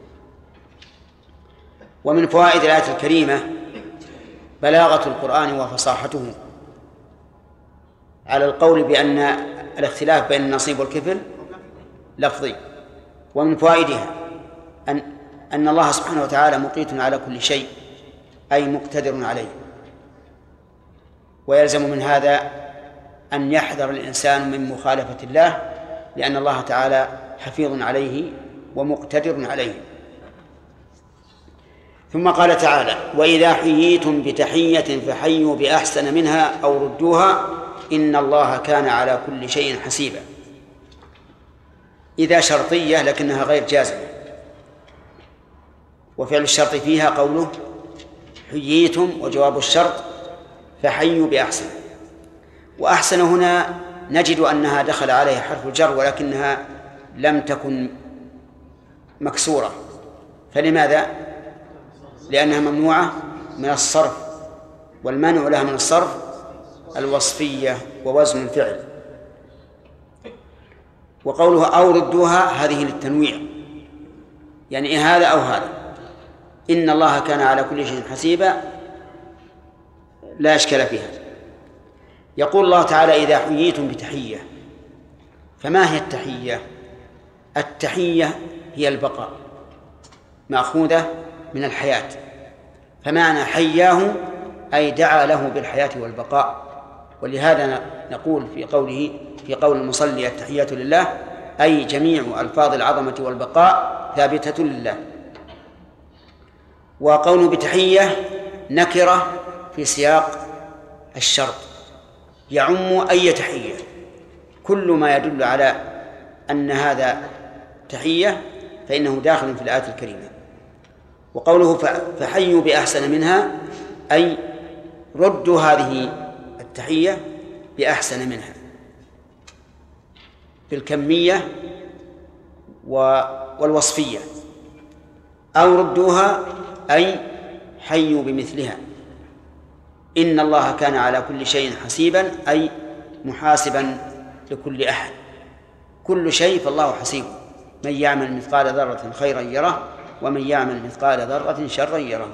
ومن فوائد الآية الكريمة بلاغة القرآن وفصاحته، على القول بأن الاختلاف بين النصيب والكفل لفظي. ومن فوائدها أن الله سبحانه وتعالى مقيت على كل شيء، أي مقتدر عليه، ويلزم من هذا أن يحذر الإنسان من مخالفة الله، لأن الله تعالى حفيظ عليه ومقتدر عليه. ثم قال تعالى: وإذا حييتم بتحية فحيوا بأحسن منها أو ردوها إن الله كان على كل شيء حسيبا. إذا شرطية لكنها غير جازمة، وفعل الشرط فيها قوله حييتم، وجواب الشرط فحيوا بأحسن. وأحسن هنا نجد أنها دخل عليها حرف الجر ولكنها لم تكن مكسورة. فلماذا؟ لأنها ممنوعة من الصرف، والمنع لها من الصرف الوصفية ووزن الفعل. وقولها أو ردوها هذه للتنويع، يعني هذا أو هذا. إن الله كان على كل شيء حسيبا لا إشكال فيها. يقول الله تعالى: إذا حييتم بتحية. فما هي التحية؟ التحية هي البقاء، مأخوذة من الحياة، فمعنى حياه أي دعا له بالحياة والبقاء. ولهذا نقول في قول المصلي: التحيات لله، أي جميع ألفاظ العظمة والبقاء ثابتة لله. وقوله بتحية نكرة في سياق الشرط، يعم أي تحية، كل ما يدل على أن هذا تحية فإنه داخل في الآية الكريمة. وقوله فحيوا بأحسن منها أي ردوا هذه التحية بأحسن منها، بالكمية والوصفية، أو ردوها أي حيوا بمثلها. إن الله كان على كل شيء حسيبا أي محاسبا لكل أحد، كل شيء فالله حسيب، من يعمل مثقال ذرة خيرا يره ومن يعمل مثقال ذرة شرا يره.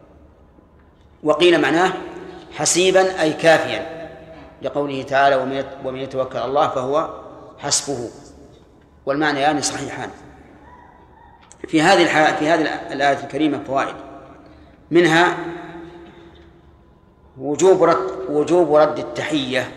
وقيل معناه حسيبا أي كافيا، لقوله تعالى: ومن يتوكل على الله فهو حسبه. والمعنى يعني صحيحان. في هذه الآية الكريمة فوائد، منها وجوب رد التحية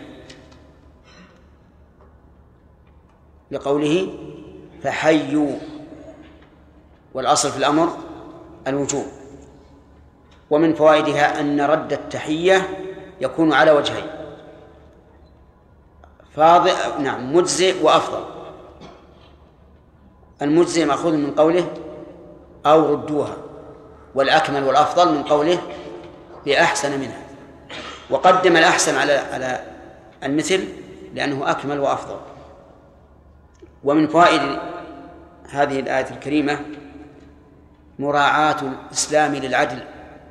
لقوله فحيوا، والأصل في الأمر الوجوب. ومن فوائدها أن رد التحية يكون على وجهين: مجزئ وأفضل. المجزئ مأخوذ من قوله أو ردوها، والأكمل والأفضل من قوله بأحسن منها، وقدم الأحسن على المثل لأنه أكمل وأفضل. ومن فوائد هذه الآية الكريمة مراعاة الإسلام للعدل،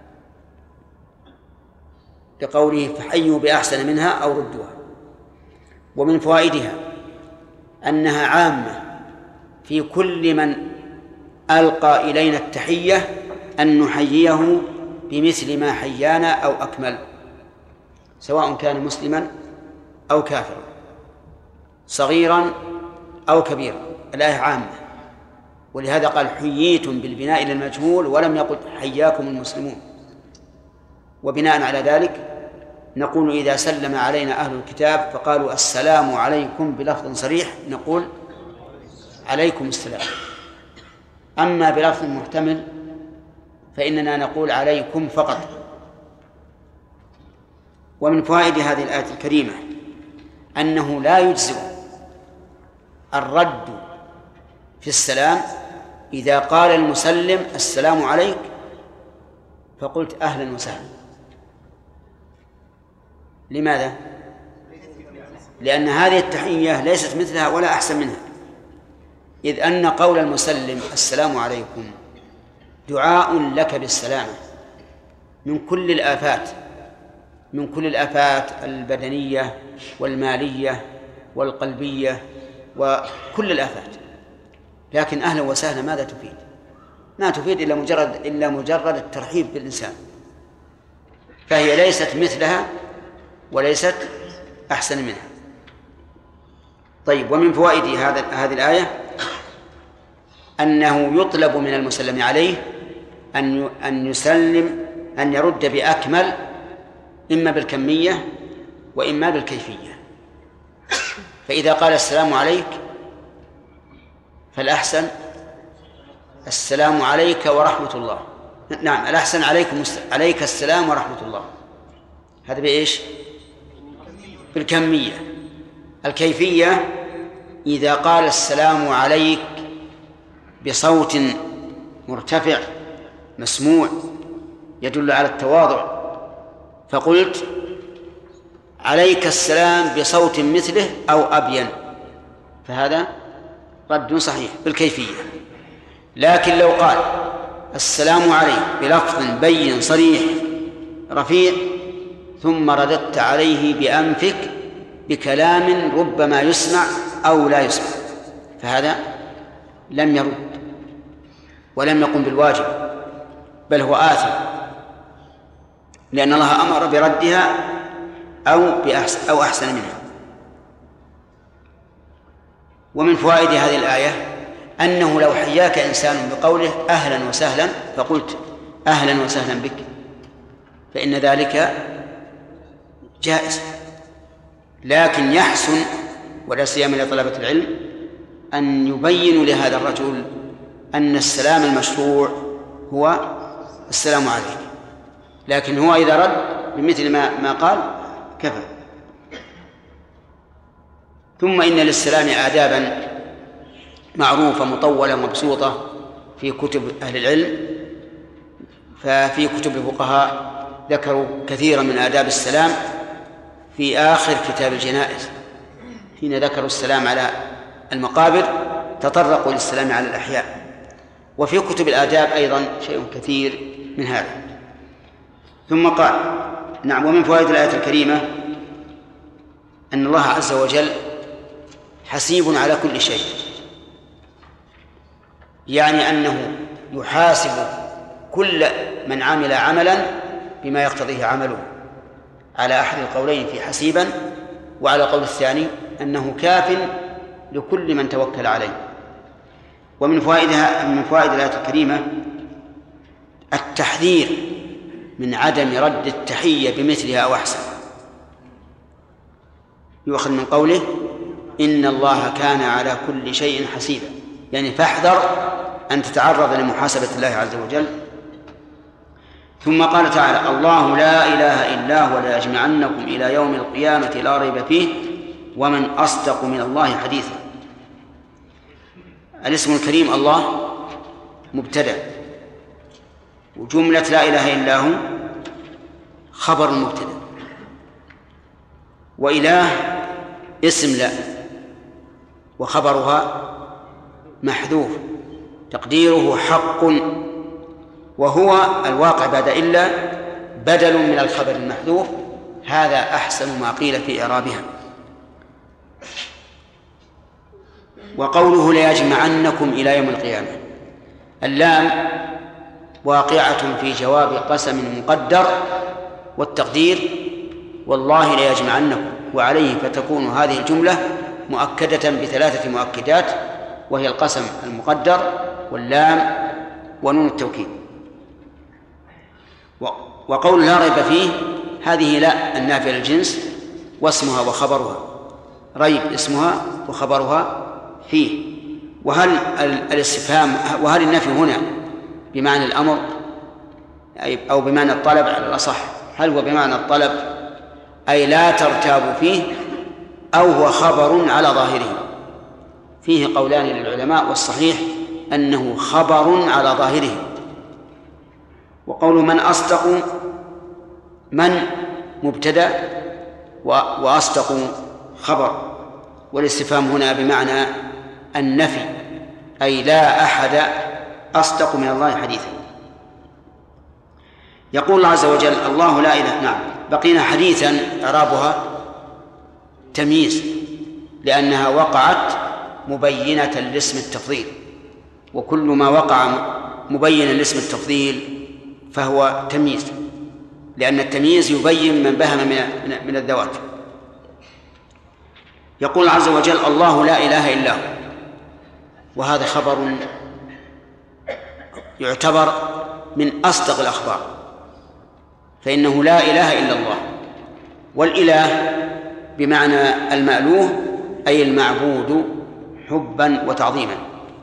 لقوله فحيوا بأحسن منها أو ردوها. ومن فوائدها أنها عامة في كل من ألقى إلينا التحية أن نحييه بمثل ما حيانا أو أكمل، سواء كان مسلما أو كافرا، صغيرا أو كبيرا. الآية عامة، ولهذا قال حييتم بالبناء للمجهول ولم يقل حياكم المسلمون. وبناء على ذلك نقول إذا سلم علينا أهل الكتاب فقالوا السلام عليكم بلفظ صريح نقول عليكم السلام. أما بلفظ محتمل فإننا نقول عليكم فقط. ومن فوائد هذه الآية الكريمة أنه لا يجزئ الرد في السلام إذا قال المسلم السلام عليك فقلت أهلا وسهلا. لماذا؟ لأن هذه التحية ليست مثلها ولا أحسن منها، إذ أن قول المسلم السلام عليكم دعاء لك بالسلامة، من كل الآفات البدنية والمالية والقلبية وكل الآفات. لكن أهلا وسهلا ماذا تفيد؟ ما تفيد إلا مجرد الترحيب بالإنسان، فهي ليست مثلها وليست أحسن منها. طيب، ومن فوائد هذه الآية أنه يطلب من المسلم عليه أن يرد بأكمل، إما بالكمية وإما بالكيفية. فإذا قال السلام عليك فالأحسن السلام عليك ورحمة الله. نعم، الأحسن عليك السلام ورحمة الله. هذا بإيش؟ بالكمية. الكيفية إذا قال السلام عليك بصوت مرتفع مسموع يدل على التواضع، فقلت عليك السلام بصوت مثله أو أبين، فهذا رد صحيح بالكيفية. لكن لو قال السلام عليك بلفظ بين صريح رفيع ثم رددت عليه بأنفك بكلام ربما يسمع أو لا يسمع، فهذا لم يرد ولم يقم بالواجب، بل هو آثم، لأن الله أمر بردها أو أحسن منها. ومن فوائد هذه الآية أنه لو حياك إنسان بقوله أهلا وسهلا فقلت أهلا وسهلا بك فإن ذلك جائز، لكن يحسن ولا سيما لطلبة العلم أن يبين لهذا الرجل أن السلام المشروع هو السلام عليك، لكن هو إذا رد بمثل ما قال كفى. ثم إن للسلام آدابا معروفة مطولة مبسوطة في كتب أهل العلم، ففي كتب الفقهاء ذكروا كثيرا من آداب السلام في آخر كتاب الجنائز، حين ذكروا السلام على المقابر تطرقوا للسلام على الأحياء. وفي كتب الآداب أيضا شيء كثير من هذا. ثم قال نعم، ومن فوائد الآية الكريمة أن الله عز وجل حسيب على كل شيء، يعني أنه يحاسب كل من عمل عملا بما يقتضيه عمله، على أحد القولين في حسيبا، وعلى قول الثاني أنه كاف لكل من توكل عليه. ومن فوائد الآية الكريمة التحذير من عدم رد التحية بمثلها أو أحسن، يؤخذ من قوله إن الله كان على كل شيء حسيبا، يعني فاحذر أن تتعرض لمحاسبة الله عز وجل. ثم قال تعالى الله لا إله إلا هو ليجمعنكم إلى يوم القيامة لا ريب فيه ومن أصدق من الله حديثا. الاسم الكريم الله مبتدأ، وجملة لا إله إلا هو خبر المبتدأ، وإله اسم لا وخبرها محذوف تقديره حق، وهو الواقع بعد إلا بدل من الخبر المحذوف. هذا أحسن ما قيل في إعرابها. وقوله ليجمعنكم إلى يوم القيامة، اللام واقعة في جواب قسم مقدر، والتقدير والله ليجمعنكم، وعليه فتكون هذه الجملة مؤكدة بثلاثة مؤكدات، وهي القسم المقدر واللام ونون التوكيد. وقول لا ريب فيه هذه لا النافية للجنس واسمها وخبرها، ريب اسمها وخبرها فيه. وهل الاستفهام وهل النفي هنا بمعنى الأمر أو بمعنى الطلب على الأصح؟ هل هو بمعنى الطلب أي لا ترتاب فيه، أو هو خبر على ظاهره؟ فيه قولان للعلماء، والصحيح أنه خبر على ظاهره. وقول من أصدق، من مبتدأ وأصدق خبر، والاستفهام هنا بمعنى النفي، أي لا أحد أصدق من الله حديثا. يقول الله عز وجل الله لا إله. نعم، بقينا حديثا إعرابها تمييز، لأنها وقعت مبينة لاسم التفضيل، وكل ما وقع مبينا لاسم التفضيل فهو تمييز، لأن التمييز يبين من بهم من الذوات. يقول عز وجل الله لا إله إلا هو، وهذا خبر يعتبر من أصدق الأخبار، فإنه لا إله إلا الله، والإله بمعنى المألوه أي المعبود حبا وتعظيما.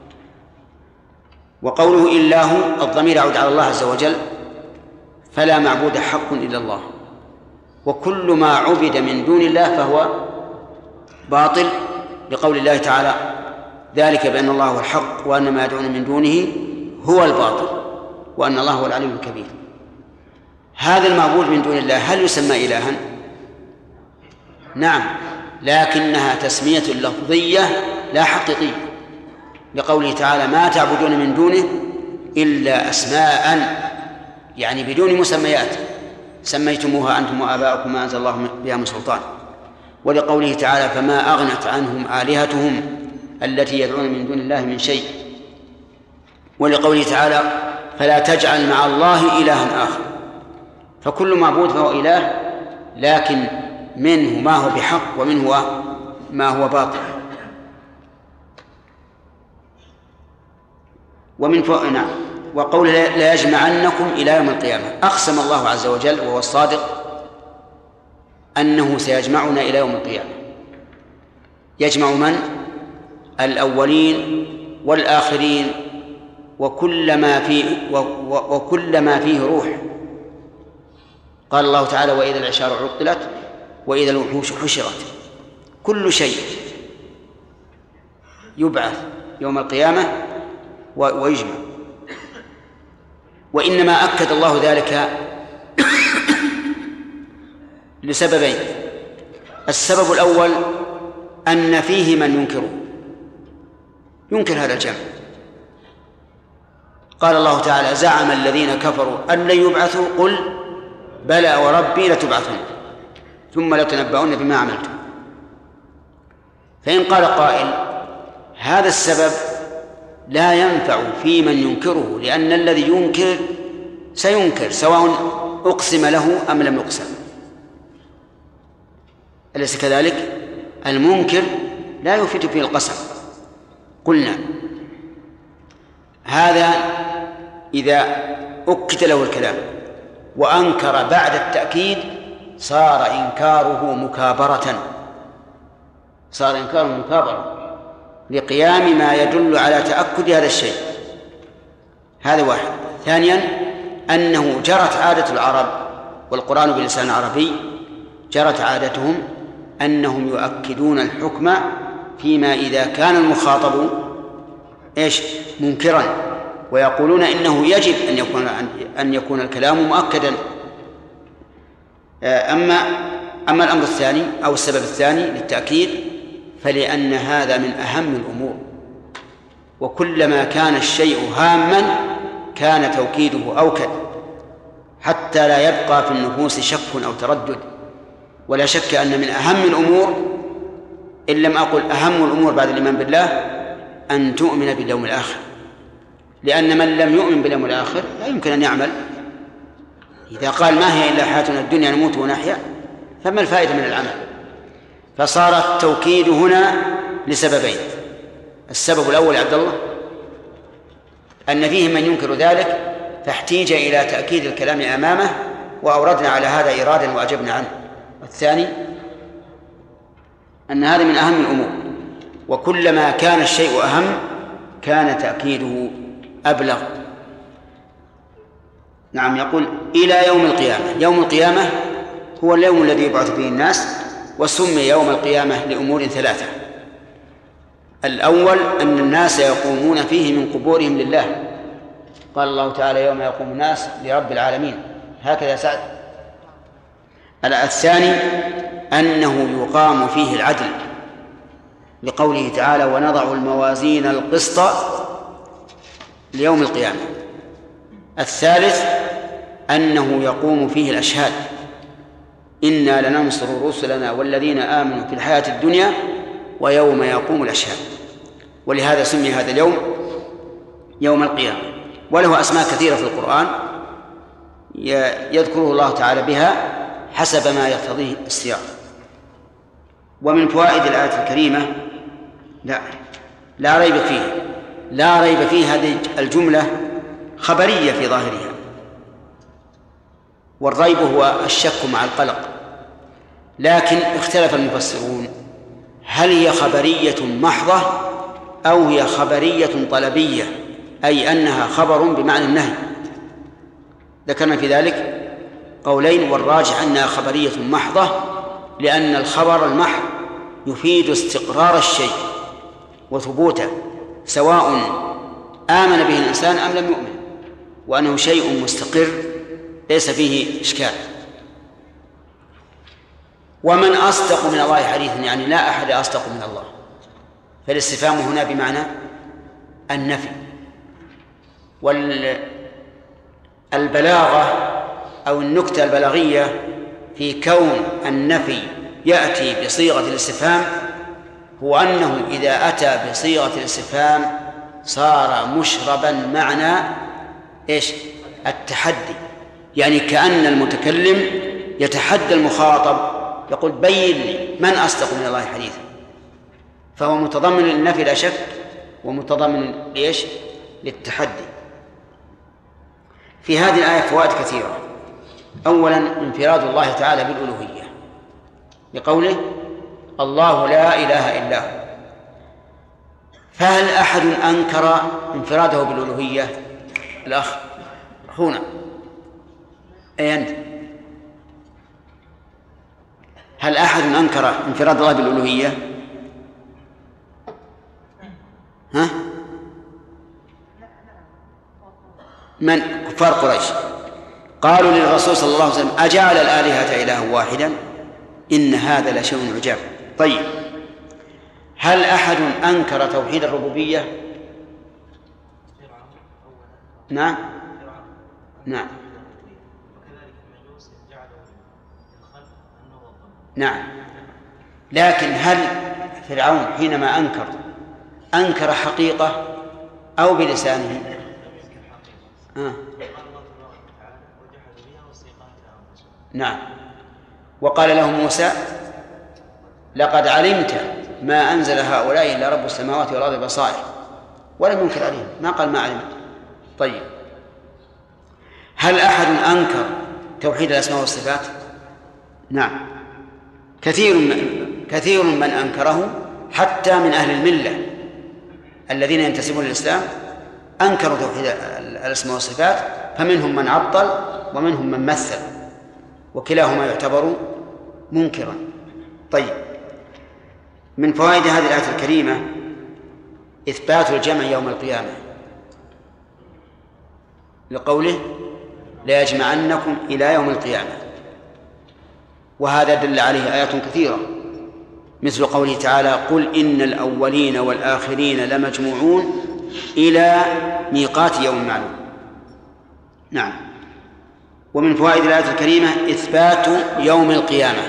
وقوله إلا هو الضمير يعود على الله عز وجل، فلا معبود حق إلا الله، وكل ما عبد من دون الله فهو باطل، لقول الله تعالى ذلك بأن الله هو الحق وأن ما يدعون من دونه هو الباطل وأن الله هو العلي الكبير. هذا المعبود من دون الله هل يسمى إلها؟ نعم، لكنها تسمية لفظية لا حقيقية، لقوله تعالى ما تعبدون من دونه إلا أسماء، يعني بدون مسميات سميتموها أنتم وآباؤكم ما أنزل الله بها من سلطان. ولقوله تعالى فما أغنت عنهم آلهتهم التي يدعون من دون الله من شيء. ولقوله تعالى فلا تجعل مع الله إلها آخر. فكل معبود فهو إله، لكن منه ما هو بحق ومنه ما هو باطل. ومن فوق نعم. وقول لا يجمعنكم إلى يوم القيامة، أقسم الله عز وجل وهو الصادق أنه سيجمعنا إلى يوم القيامة. يجمع من؟ الأولين والآخرين وكل ما فيه روح. قال الله تعالى وإذا العشار عطلت وإذا الوحوش حشرت. كل شيء يبعث يوم القيامة ويجمع. وإنما أكد الله ذلك لسببين. السبب الأول أن فيه من ينكر هذا الجمع. قال الله تعالى زعم الذين كفروا أن لن يبعثوا قل بلى وربي لتبعثون ثم لتنبؤون بما عملتم. فإن قال قائل هذا السبب لا ينفع في من ينكره، لأن الذي ينكر سينكر سواء أقسم له أم لم يقسم، أليس كذلك؟ المنكر لا يفيد فيه القسم. قلنا هذا إذا أكد له الكلام وأنكر بعد التأكيد صار إنكاره مكابرة، لقيام ما يدل على تأكد هذا الشيء. هذا واحد. ثانيا أنه جرت عادة العرب، والقرآن بلسان عربي، جرت عادتهم أنهم يؤكدون الحكم فيما إذا كان المخاطب منكرا، ويقولون إنه يجب أن يكون الكلام مؤكدا. أما الأمر الثاني أو السبب الثاني للتأكيد فلأن هذا من أهم الأمور، وكلما كان الشيء هاما كان توكيده أوكد، حتى لا يبقى في النفوس شك أو تردد. ولا شك أن من أهم الأمور، إن لم أقل أهم الأمور بعد الإيمان بالله، أن تؤمن باليوم الآخر، لأن من لم يؤمن باليوم الآخر لا يمكن أن يعمل. إذا قال ما هي إلا حياتنا الدنيا نموت ونحيا فما الفائدة من العمل؟ فصار التوكيد هنا لسببين. السبب الأول يا عبد الله أن فيه من ينكر ذلك فاحتيج إلى تأكيد الكلام أمامه وأوردنا على هذا إيرادا وأجبنا عنه. والثاني أن هذا من أهم الأمور، وكلما كان الشيء أهم كان تأكيده أبلغ. نعم. يقول إلى يوم القيامة. يوم القيامة هو اليوم الذي يبعث فيه الناس، وسمي يوم القيامة لأمور ثلاثة. الأول أن الناس يقومون فيه من قبورهم لله، قال الله تعالى يوم يقوم الناس لرب العالمين، هكذا سعد. الثاني أنه يقام فيه العدل، لقوله تعالى ونضع الموازين القسط ليوم القيامة. الثالث أنه يقوم فيه الأشهاد: إنا لننصر رسلنا والذين آمنوا في الحياة الدنيا ويوم يقوم الأشهاد. ولهذا سمي هذا اليوم يوم القيامة، وله أسماء كثيرة في القرآن يذكره الله تعالى بها حسب ما يقتضيه السياق. ومن فوائد الآية الكريمة لا ريب فيه هذه الجملة خبرية في ظاهرها، والريب هو الشك مع القلق، لكن اختلف المفسرون هل هي خبرية محضة أو هي خبرية طلبية، أي أنها خبر بمعنى النهي. ذكرنا في ذلك قولين، والراجح أنها خبرية محضة، لأن الخبر المحض يفيد استقرار الشيء وثبوته، سواء آمن به الإنسان أم لم يؤمن، وأنه شيء مستقر ليس فيه إشكال. ومن أصدق من الله حديثا، يعني لا أحد أصدق من الله، فالاستفهام هنا بمعنى النفي. والبلاغة أو النكتة البلاغية في كون النفي يأتي بصيغة الاستفهام هو أنه إذا أتى بصيغة الاستفهام صار مشربا معنى التحدي، يعني كأن المتكلم يتحدى المخاطب، يقول بين لي من أصدق من الله حديثا. فهو متضمن للنفي لا شك، ومتضمن للتحدي. في هذه الآية فوائد كثيرة. أولا انفراد الله تعالى بالألوهية لقوله الله لا إله إلا هو. فهل أحد أنكر انفراده بالألوهية؟ الأخ هنا أي أنت، هل أحد أنكر انفراد الله بالألوهية؟ ها؟ من؟ كفار قريش قالوا للرسول صلى الله عليه وسلم أجعل الآلهة إلها واحدا إن هذا لشيء عجاب. طيب، هل أحد أنكر توحيد الربوبية؟ نعم. لكن هل فرعون حينما أنكر حقيقة أو بلسانه؟ نعم. وقال له موسى لقد علمت ما أنزل هؤلاء إلا رب السماوات والأرض بصائر، ولم ينكر عليهم، ما قال ما علمت. طيب، هل أحد أنكر توحيد الأسماء والصفات؟ نعم، كثير من أنكره، حتى من أهل الملة الذين ينتسبون للإسلام أنكروا توحيد الأسماء والصفات، فمنهم من عطل ومنهم من مثل، وكلاهما يعتبر منكرا. طيب، من فوائد هذه الآية الكريمة إثبات الجمع يوم القيامة لقوله لا يجمعنكم إلى يوم القيامة، وهذا دل عليه آيات كثيرة، مثل قوله تعالى قل إن الأولين والآخرين لمجموعون إلى ميقات يوم معلوم. نعم. ومن فوائد الآية الكريمة إثبات يوم القيامة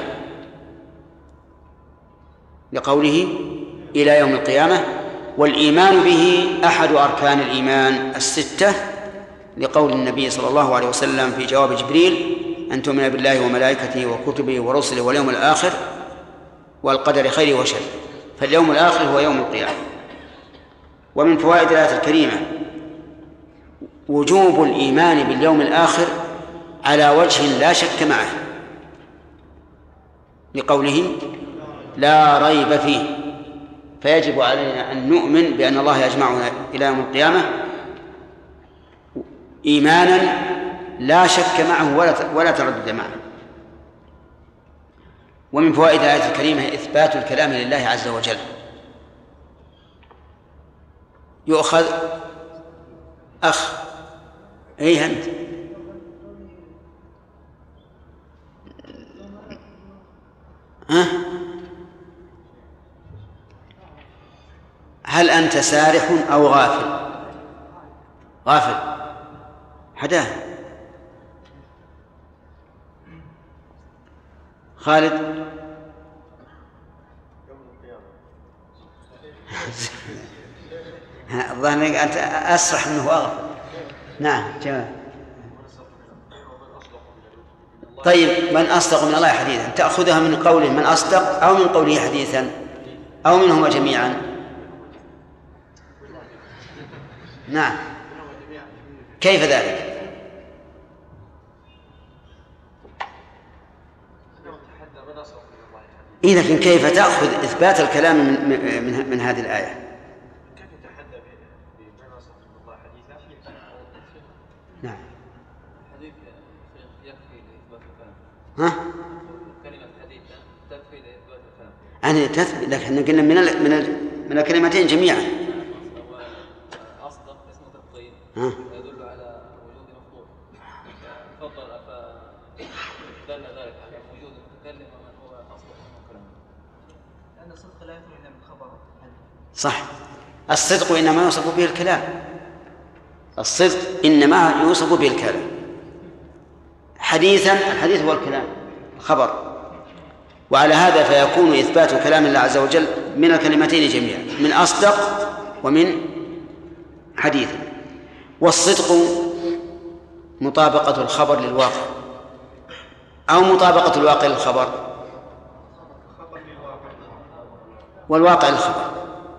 لقوله إلى يوم القيامة، والإيمان به أحد أركان الإيمان الستة، لقول النبي صلى الله عليه وسلم في جواب جبريل أن تؤمن بالله وملائكته وكتبه ورسله واليوم الآخر والقدر خيره وشره، فاليوم الآخر هو يوم القيامة. ومن فوائد الآية الكريمة وجوب الإيمان باليوم الآخر على وجه لا شك معه، لقوله لا ريب فيه، فيجب علينا أن نؤمن بأن الله يجمعنا إلى يوم القيامة إيمانا لا شك معه ولا تردد معه. ومن فوائد الآية الكريمة إثبات الكلام لله عز وجل. يؤخذ أي أنت هل أنت سارح أو غافل؟ غافل حداه خالد. الظاهر أنت أسرح منه وأغفل. نعم جمال. طيب من أصدق من الله حديثا تأخذها من قوله من أصدق أو من قوله حديثا أو منهما جميعا؟ نعم. كيف ذلك؟ لكن كيف تأخذ إثبات الكلام من هذه الآية؟ كيف يتحدى بمن أصدق من الله حديثا؟ نعم. الحديث يكفي لإثبات الكلام. ها؟ كلمة حديث تكفي لإثبات الكلام. أنا تثبت، لكن قلنا من الكلمتين جميعا. أصدق اسم تفضيل يدل على وجود مفضول. فضل فدل ذلك على وجود المتكلم ومن هو أصدق منه كلامه. لأن الصدق لا يكون إلا من خبر. صح. الصدق إنما يوصف به الكلام. الصدق إنما يوصف به الكلام. حديثا الحديث هو الكلام الخبر. وعلى هذا فيكون إثبات كلام الله عز وجل من الكلمتين جميعا، من أصدق ومن حديث. والصدق مطابقة الخبر للواقع أو مطابقة الواقع للخبر، والواقع للخبر.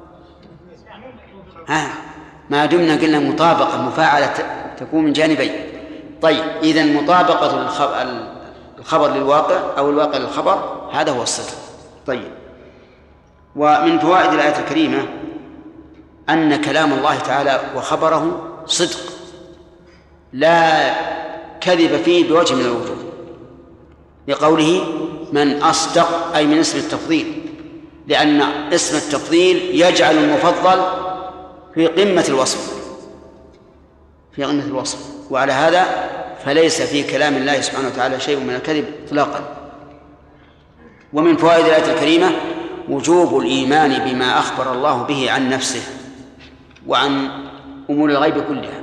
ما دمنا قلنا مطابقة مفاعلة تكون من جانبين. طيب إذن مطابقة الخبر للواقع أو الواقع للخبر هذا هو الصدق. طيب، ومن فوائد الآية الكريمة أن كلام الله تعالى وخبره صدق لا كذب فيه بوجه من الوجوه، لقوله من أصدق أي من اسم التفضيل، لأن اسم التفضيل يجعل المفضل في قمة الوصف، وعلى هذا فليس في كلام الله سبحانه وتعالى شيء من الكذب إطلاقا. ومن فوائد الآية الكريمة وجوب الإيمان بما أخبر الله به عن نفسه وعن أمور الغيب كلها،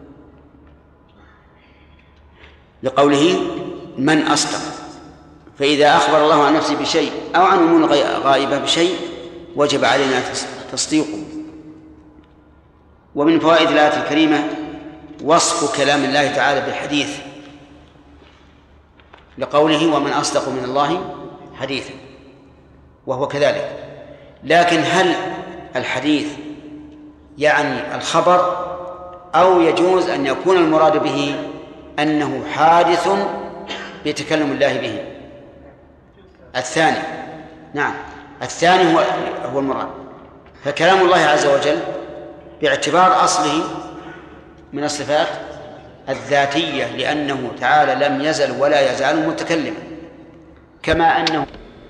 لقوله من أصدق، فإذا أخبر الله عن نفسه بشيء أو عن أمور غائبة بشيء وجب علينا تصديقه. ومن فوائد الآية الكريمة وصف كلام الله تعالى بالحديث، لقوله ومن أصدق من الله حديثا، وهو كذلك. لكن هل الحديث يعني الخبر أو يجوز أن يكون المراد به أنه حادث بتكلم الله به؟ الثاني. نعم، الثاني هو المراد. فكلام الله عز وجل باعتبار أصله من الصفات الذاتية، لأنه تعالى لم يزل ولا يزال متكلما، كما أنه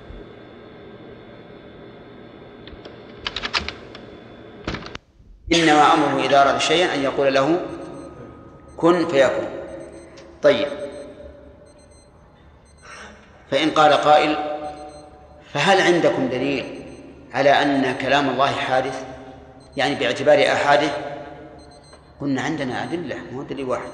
إنما أمره إذا أراد شيئا أن يقول له كن فيكون. طيب، فإن قال قائل فهل عندكم دليل على أن كلام الله حادث، يعني باعتبار أحاده؟ قلنا عندنا أدلة، مو دليل واحد.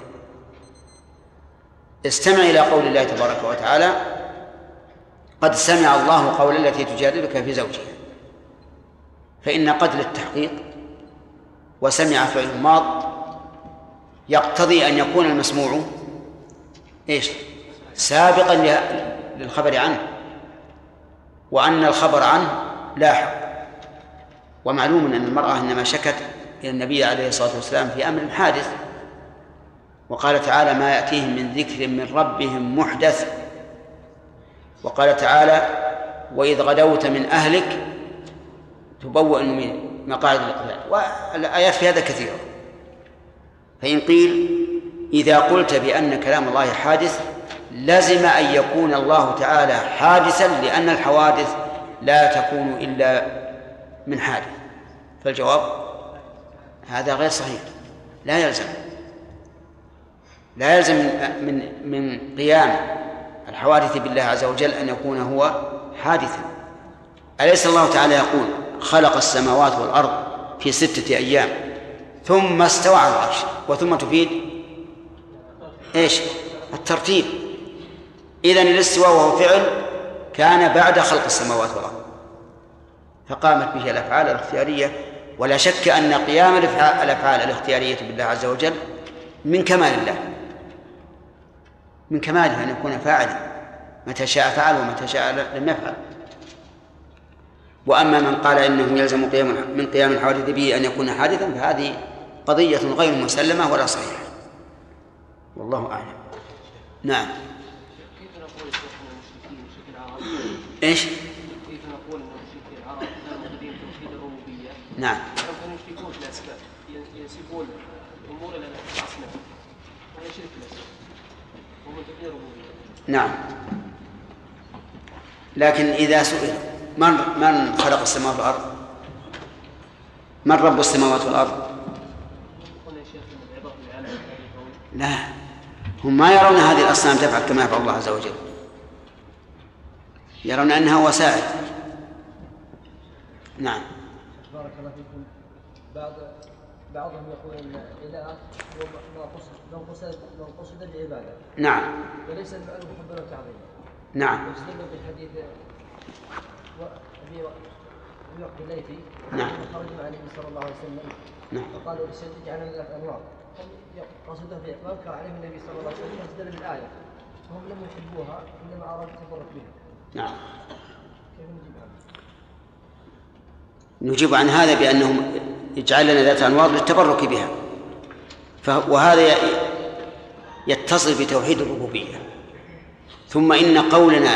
استمع إلى قول الله تبارك وتعالى قد سمع الله قول التي تجادلك في زوجها، فإن قد للتحقيق وسمع فعل ماض يقتضي أن يكون المسموع سابقا للخبر عنه، وأن الخبر عنه لاحق. ومعلوم أن المرأة إنما شكت إلى النبي عليه الصلاة والسلام في أمر حادث، وقال تعالى ما يأتيهم من ذكر من ربهم محدث، وقال تعالى وإذ غدوت من أهلك تبوأ من مقاعد للقتال، والآيات في هذا كثيرة. فإن قيل إذا قلت بأن كلام الله حادث لازم أن يكون الله تعالى حادثا، لأن الحوادث لا تكون إلا من حادث. فالجواب هذا غير صحيح، لا يلزم من قيام الحوادث بالله عز وجل أن يكون هو حادثا. أليس الله تعالى يقول خلق السماوات والأرض في 6 أيام ثم استوى على العرش، وثم تفيد الترتيب. إذن الاستواء وهو فعل كان بعد خلق السماوات والأرض، فقامت به الأفعال الاختيارية. ولا شك أن قيام الأفعال الاختيارية بالله عز وجل من كمال الله، من كماله أن يكون فاعلا، متى شاء فعل ومتى شاء لم يفعل. وأما من قال إنه يلزم من قيام الحوادث به أن يكون حادثا فهذه قضية غير مسلمة ولا صحيحة، والله أعلم. نعم. كيف نقول المشركين العرب؟ إيش؟ كيف نقول أن المشركين العرب كانوا يريدون توحيد الربوبية؟ نعم. كانوا يشركون في الأسباب، ينسبون الأمور إلى الأصنام، هذا شرك الأسباب ومن توحيد الربوبية. نعم. لكن إذا سئل من خلق السماوات والأرض؟ من رب السماوات والأرض؟ لا، هم ما يرون هذه الأصنام تفعل كما يفعل الله عز وجل، يرون أنها وسائل. نعم. بارك الله فيكم. بعضهم يقول ان الاله هو ما قصد العباده. نعم. وليس المعلوم حبا وتعظيما. نعم. واستدلوا بحديث ابي وقت الليثي. نعم. خرج مع النبي صلى الله عليه وسلم. نعم. فقالوا اجعل لنا انوار. قصده ما انكر عليه النبي صلى الله عليه وسلم واستدل بالايه. فهم لم يحبوها انما ارادوا التبرك بها. نعم. كيف نجيب عنه؟ نجيب عن هذا بأنهم يجعل لنا ذات أنوار للتبرك بها، وهذا يتصل بتوحيد الربوبية. ثم إن قولنا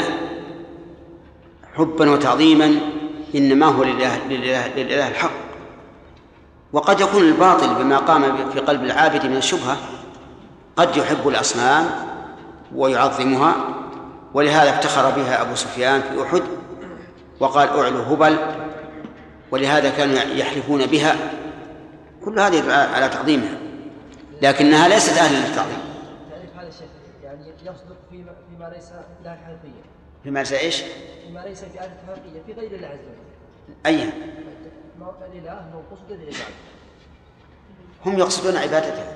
حبا وتعظيما إنما هو لله الحق، وقد يكون الباطل بما قام في قلب العابد من الشبهة، قد يحب الأصنام ويعظمها، ولهذا افتخر بها أبو سفيان في أحد وقال أعلو هبل، ولهذا كانوا يحلفون بها. كل هذه على تعظيمها، لكنها ليست أهلا للتعظيم. تعرف هذا الشيء يعني يصدق فيما ليس لها الحقيقية. فيما ليس إيش؟ فيما ليس في آلة الحقيقية في غير الله عز وجل. أيها؟ الإله موقوف للعبادة. هم يقصدون عبادتها،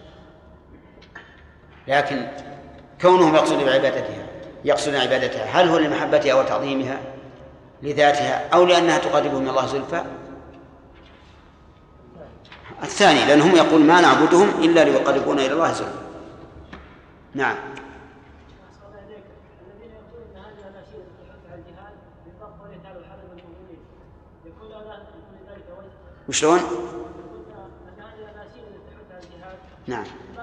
لكن كونهم يقصدون عبادتها هل هو لمحبتها وتعظيمها لذاتها أو لأنها تقربهم من الله زلفى؟ الثاني، لأنهم يقول ما نعبدهم إلا ليقربونا إلى الله زلفى. نعم. وشلون؟ نعم.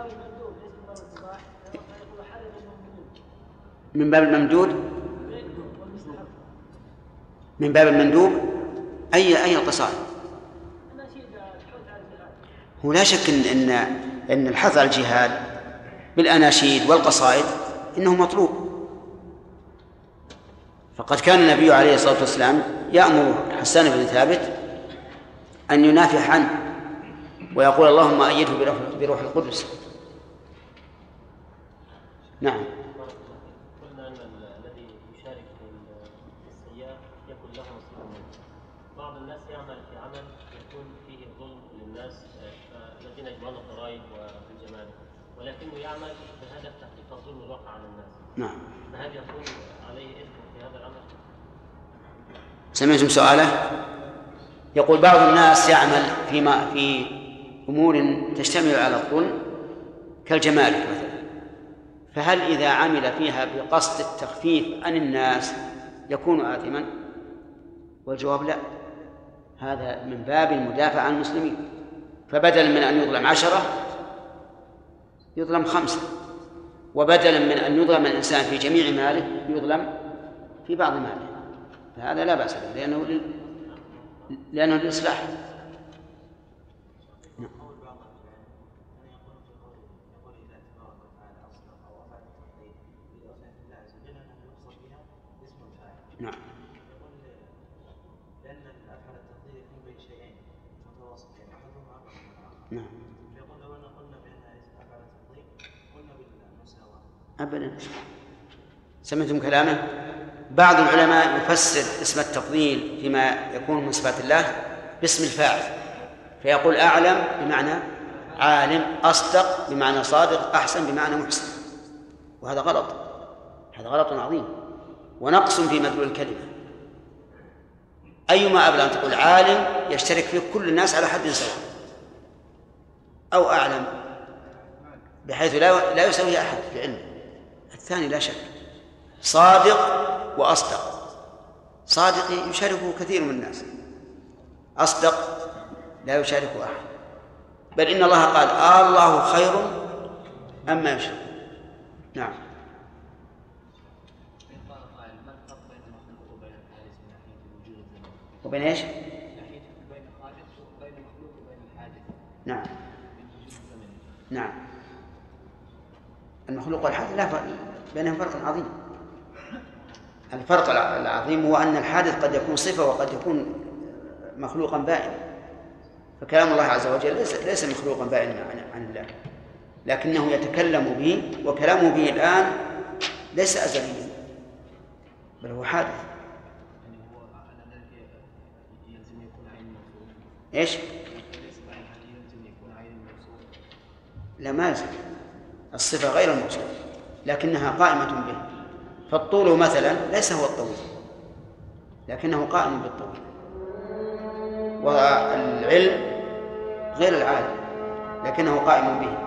من باب الممدود، من باب المندوب. أي القصائد؟ هو لا شك إن الحث على الجهاد بالأناشيد والقصائد إنه مطلوب، فقد كان النبي عليه الصلاة والسلام يأمر حسان بن ثابت أن ينافح عنه ويقول اللهم أيده بروح القدس. نعم. قلنا أن الذي يشارك في السيئة يكون له نصيب منه. بعض الناس يعمل في عمل يكون فيه ظلم للناس الذين يجمعون الضرائب والجمارك، ولكنه يعمل بهدف تحقيق الظلم الواقع على الناس. نعم. فهل يكون عليه إثم في هذا العمل؟ سمعتم سؤاله؟ يقول بعض الناس يعمل في أمور تشتمل على الظلم كالجمارك مثلا، فهل إذا عمل فيها بقصد التخفيف عن الناس يكون آثما؟ والجواب لا، هذا من باب المدافع عن المسلمين، فبدلا من أن يظلم 10 يظلم 5، وبدلا من أن يظلم الإنسان في جميع ماله يظلم في بعض ماله، فهذا لا بأس به لأنه الإصلاح. نعم. لأن الأفعال التفضيل يكون بين شيئين متواصلين أحدهما أقوى من الآخر. نعم. فيقول لو أن قلنا بأنها أفعال التفضيل قلنا بالمساواة. أبدا. سمعتم كلامه؟ بعض العلماء يفسر اسم التفضيل فيما يكون من صفات الله باسم الفاعل، فيقول أعلم بمعنى عالم، أصدق بمعنى صادق، أحسن بمعنى محسن، وهذا غلط، هذا غلط عظيم. ونقص في مدلول الكلمة. أيما أبلغ أن تقول عالم يشترك فيه كل الناس على حد سواء، أو أعلم بحيث لا يسوي أحد في علمه. الثاني لا شك صادق وأصدق. صادق يشاركه كثير من الناس، أصدق لا يشاركه أحد. بل إن الله قال الله خير أما يشركون. نعم. وبين ايش؟ بين الخالق وبين المخلوق وبين الحادث. نعم. نعم. المخلوق والحادث لا فرق بينهم، فرق عظيم. الفرق العظيم هو أن الحادث قد يكون صفة وقد يكون مخلوقا بائنا، فكلام الله عز وجل ليس مخلوقا بائنا عن الله، لكنه يتكلم به، وكلامه به الآن ليس أزليا بل هو حادث. يعني هو على ذلك يلزم يكون عين موصول. ايش؟ ليس يلزم يكون عين موصول. لا، ما يلزم. الصفة غير الموصول لكنها قائمة به. فالطول مثلا ليس هو الطويل لكنه قائم بالطول، والعلم غير العالم لكنه قائم به.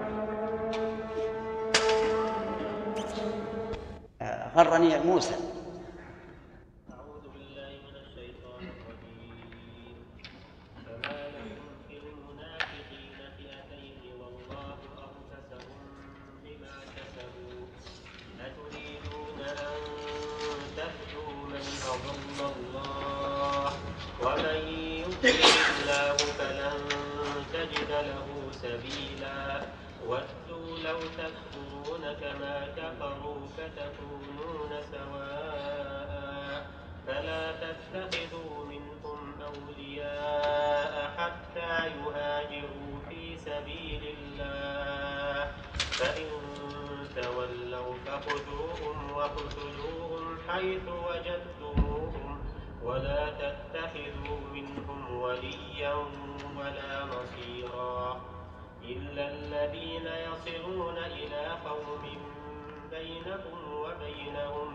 غرني موسى. أعوذ بالله من الشيطان الرجيم. فما لكم في المنافقين فئتين والله أركسهم بما كسبوا أتريدون أن تهدوا من أضل الله ومن يضلل الله فلن تجد له سبيلا ودوا لو تكفرون كما كفروا فتكونون سواء فلا تتخذوا منهم أولياء حتى يهاجروا في سبيل الله فإن تولوا فخذوهم واقتلوهم حيث وجدتموهم ولا تتخذوا منهم وليا ولا نصيرا إلا الذين يصلون إلى قوم بينكم وبينهم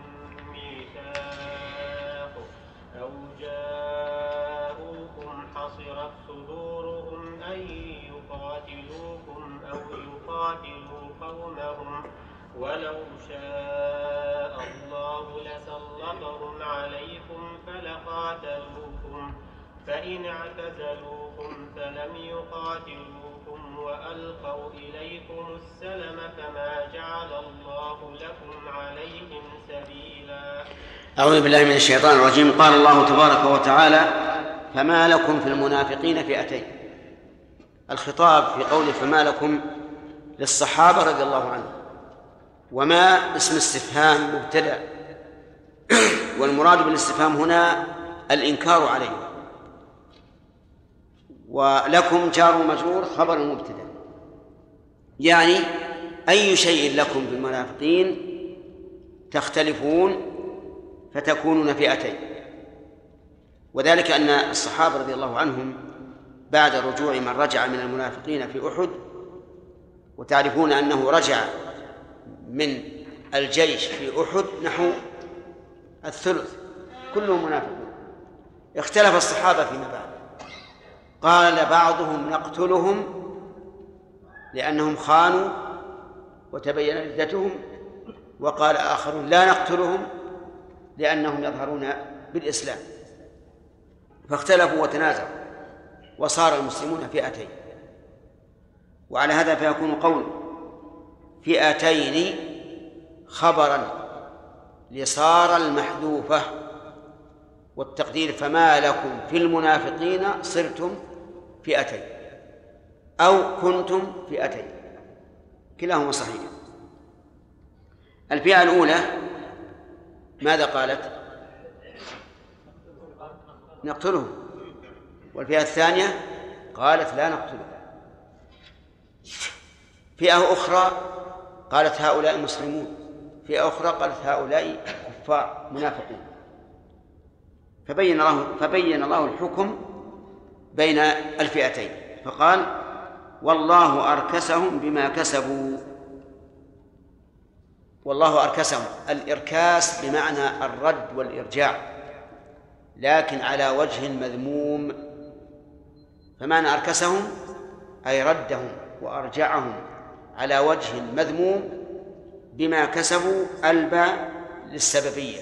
ميثاق أو جاءوكم حصرت صدورهم أن يقاتلوكم أو يقاتلوا قومهم ولو شاء الله لسلطهم عليكم فلقاتلوكم فإن اعتزلوكم فلم يقاتلوكم وألقوا إليكم السلم فما جعل الله لكم عليهم سبيلا. أعوذ بالله من الشيطان الرجيم. قال الله تبارك وتعالى فما لكم في المنافقين فئتين. الخطاب في قوله فما لكم للصحابة رضي الله عنهم، وما اسم استفهام مبتدأ، والمراد بالاستفهام هنا الإنكار عليه، ولكم جار مجرور خبر مبتدأ، يعني أي شيء لكم بالمنافقين تختلفون فتكونون فئتين. وذلك أن الصحابة رضي الله عنهم بعد رجوع من رجع من المنافقين في أحد، وتعرفون أنه رجع من الجيش في أحد نحو الثلث كلهم منافقون، اختلف الصحابة فيما بعد. قال بعضهم نقتلهم لأنهم خانوا وتبين ردتهم، وقال آخرون لا نقتلهم لأنهم يظهرون بالإسلام، فاختلفوا وتنازعوا وصار المسلمون فئتين. وعلى هذا فيكون قول فئتين خبرا لصار المحذوفة، والتقدير فما لكم في المنافقين صرتم فئتين أو كنتم فئتين، كلاهما صحيح. الفئة الأولى ماذا قالت؟ نقتلهم. والفئة الثانية قالت لا نقتلهم. فئة أخرى قالت هؤلاء مسلمون، فئة أخرى قالت هؤلاء كفار منافقون. فبين الله الحكم بين الفئتين، فقال والله أركسهم بما كسبوا. والله أركسهم. الإركاس بمعنى الرد والإرجاع، لكن على وجه مذموم. فمعنى أركسهم أي ردهم وأرجعهم على وجه مذموم بما كسبوا الباء للسببية،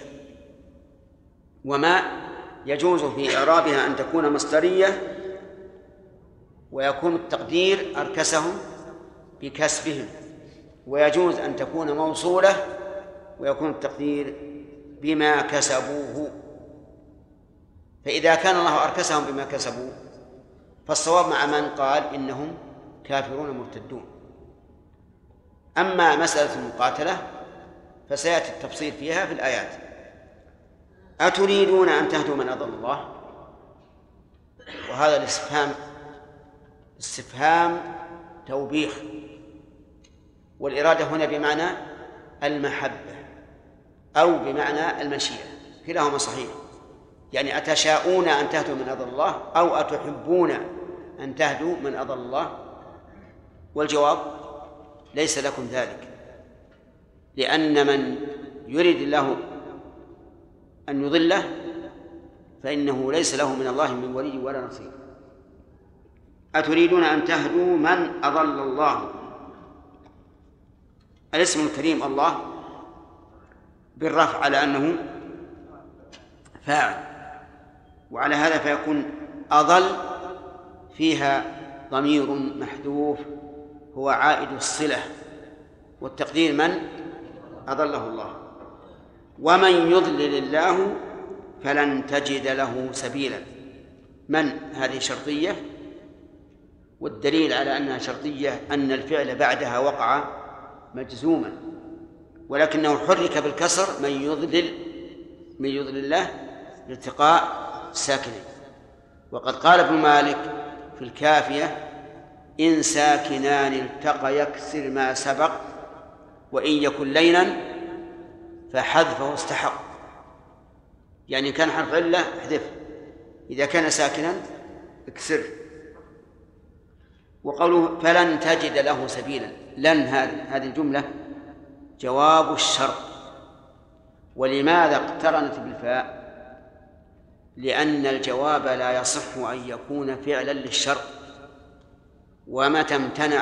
وما يجوز في إعرابها أن تكون مصدرية ويكون التقدير أركسهم بكسبهم، ويجوز أن تكون موصولة ويكون التقدير بما كسبوه. فإذا كان الله أركسهم بما كسبوا فالصواب مع من قال إنهم كافرون مرتدون. أما مسألة المقاتلة فسيأتي التفصيل فيها في الآيات. أتريدون أن تهدوا من أضل الله؟ وهذا الاستفهام توبيخ، والإرادة هنا بمعنى المحبة أو بمعنى المشيئة، كلاهما صحيح. يعني أتشاءون أن تهدوا من أضل الله أو أتحبون أن تهدوا من أضل الله؟ والجواب ليس لكم ذلك، لأن من يريد الله أن يضله فإنه ليس له من الله من ولي ولا نصير. أتريدون أن تهدوا من أضل الله؟ الاسم الكريم الله بالرفع على أنه فاعل، وعلى هذا فيكون أضل فيها ضمير محذوف هو عائد الصلة، والتقدير من أضله الله. ومن يضلل الله فلن تجد له سبيلا. من هذه شرطية، والدليل على أنها شرطية أن الفعل بعدها وقع مجزوما، ولكنه حرك بالكسر من يضلل الله لالتقاء ساكنين. وقد قال ابن مالك في الكافية: إن ساكنان التقى يكسر ما سبق، وإن يكن لينا فحذفه استحق. يعني كان حرف علة احذفه، إذا كان ساكنا اكسر. وقوله فلن تجد له سبيلا، لن هذه الجملة جواب الشرط. ولماذا اقترنت بالفاء؟ لأن الجواب لا يصح أن يكون فعلا للشرط، ومتى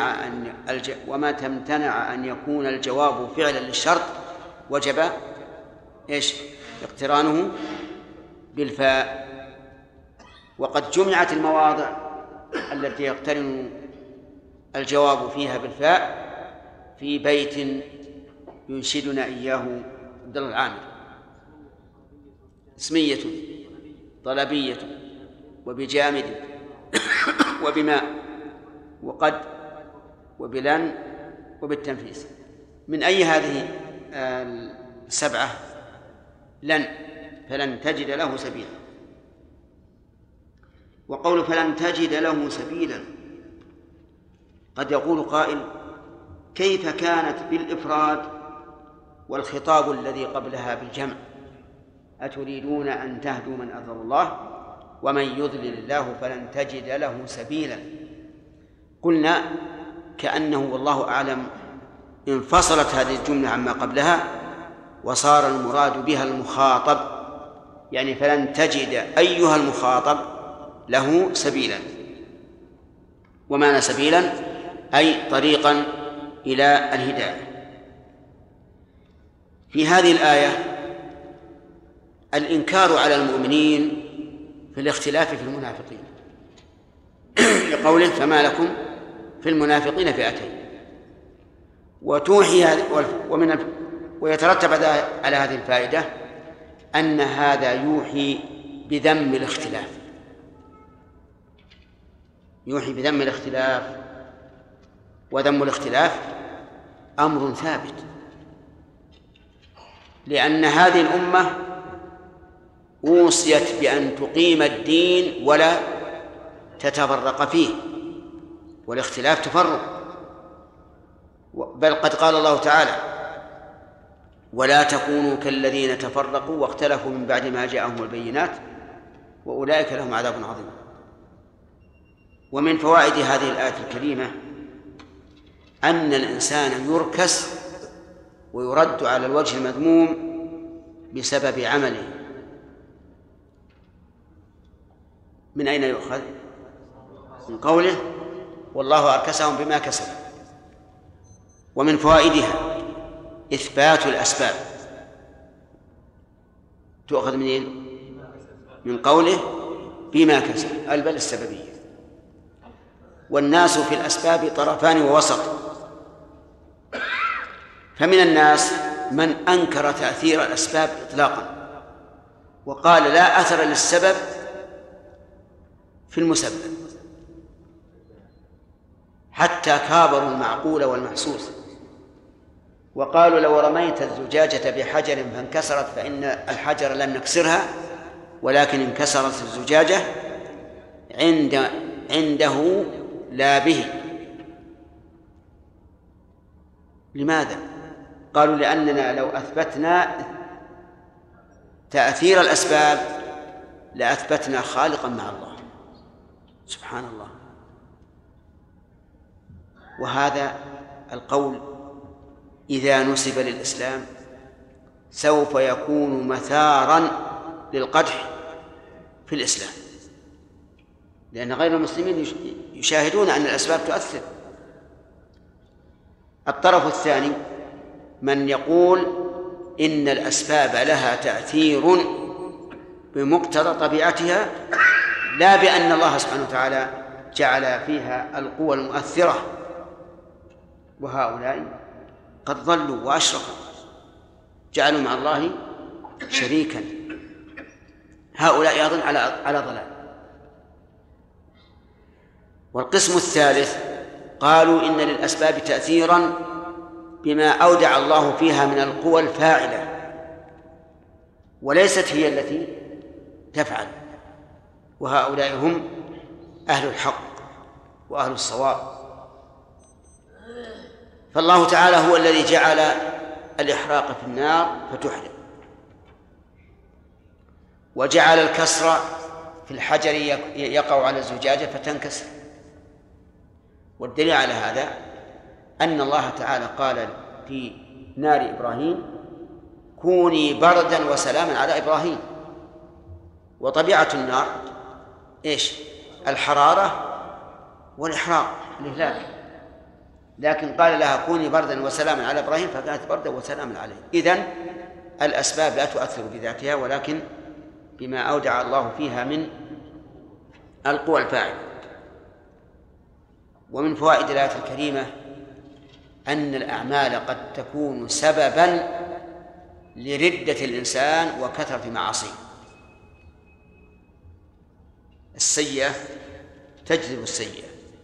امتنع أن يكون الجواب فعلا للشرط وجب اقترانه بالفاء. وقد جمعت المواضع التي يقترن الجواب فيها بالفاء في بيت ينشدنا إياه عبد الله العامر: اسمية طلبية وبجامد وبماء وقد وبلن وبالتنفيس. من أي هذه السبعة؟ لن، فلن تجد له سبيلا. وقول فلن تجد له سبيلا، قد يقول قائل: كيف كانت بالإفراد والخطاب الذي قبلها بالجمع؟ أتريدون أن تهدوا من أضل الله ومن يضلل الله فلن تجد له سبيلا. قلنا كأنه والله أعلم انفصلت هذه الجملة عما قبلها وصار المراد بها المخاطب، يعني فلن تجد أيها المخاطب له سبيلا. ومعنى سبيلا أي طريقا إلى الهداية. في هذه الآية الإنكار على المؤمنين في الاختلاف في المنافقين، لقوله: فما لكم في المنافقين فئتين. وتوحي ويترتب على هذه الفائدة أن هذا يوحي بذم الاختلاف، يوحي بذم الاختلاف، وذم الاختلاف أمر ثابت، لأن هذه الأمة أوصيت بأن تقيم الدين ولا تتفرق فيه، والاختلاف تفرق. بل قد قال الله تعالى: ولا تكونوا كالذين تفرقوا واختلفوا من بعد ما جاءهم البينات وأولئك لهم عذاب عظيم. ومن فوائد هذه الآية الكريمة أن الإنسان يركس ويرد على الوجه المذموم بسبب عمله. من أين يؤخذ؟ من قوله والله أركسهم بما كسبوا. ومن فوائدها إثبات الأسباب. تؤخذ منين؟ من قوله بما كسب، البل السببية. والناس في الأسباب طرفان ووسط، فمن الناس من أنكر تأثير الأسباب إطلاقا وقال لا أثر للسبب في المسبب، حتى كابروا المعقول والمحسوس، وقالوا لو رميت الزجاجة بحجر فانكسرت فإن الحجر لم يكسرها ولكن انكسرت الزجاجة عنده لا به. لماذا؟ قالوا لأننا لو أثبتنا تأثير الأسباب لأثبتنا خالقا مع الله سبحان الله. وهذا القول إذا نسب للإسلام سوف يكون مثاراً للقدح في الإسلام، لأن غير المسلمين يشاهدون أن الأسباب تؤثر. الطرف الثاني من يقول إن الأسباب لها تأثير بمقتضى طبيعتها، لا بأن الله سبحانه وتعالى جعل فيها القوى المؤثرة، وهؤلاء قد ضلوا وأشركوا، جعلوا مع الله شريكا. هؤلاء أيضا على ضلال. والقسم الثالث قالوا إن للأسباب تأثيرا بما أودع الله فيها من القوى الفاعلة وليست هي التي تفعل، وهؤلاء هم أهل الحق وأهل الصواب. فالله تعالى هو الذي جعل الإحراق في النار فتحرق، وجعل الكسر في الحجر يقع على الزجاجة فتنكسر. والدليل على هذا أن الله تعالى قال في نار إبراهيم كوني بردا وسلاما على إبراهيم. وطبيعة النار إيش؟ الحرارة والإحراق الإهلاك، لكن قال لها كوني بردا وسلاما على إبراهيم فكانت بردا وسلاما عليه. إذن الأسباب لا تؤثر بذاتها ولكن بما أودع الله فيها من القوى الفاعلة. ومن فوائد الآية الكريمة أن الأعمال قد تكون سببا لردة الإنسان وكثرة معاصيه. السيئة تجذب السيئة،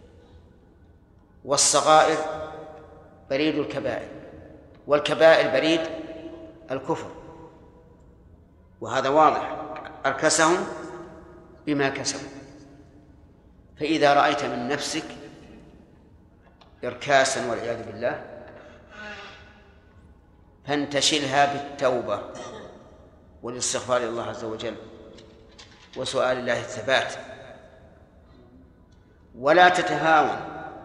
والصغائر بريد الكبائر، والكبائر بريد الكفر، وهذا واضح. أركسهم بما كسبوا. فإذا رأيت من نفسك إركاسا والعياذ بالله فانتشلها بالتوبة والاستغفار لله عز وجل وسؤال الله الثبات، ولا تتهاون.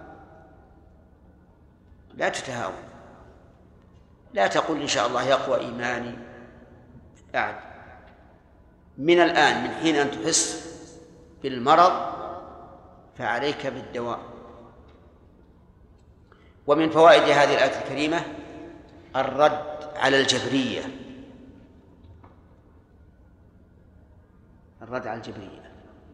لا تتهاون، لا تقول إن شاء الله يقوى إيماني بعد. من الآن، من حين أن تحس بالمرض فعليك بالدواء. ومن فوائد هذه الآية الكريمة الرد على الجبرية. الرد على الجبرية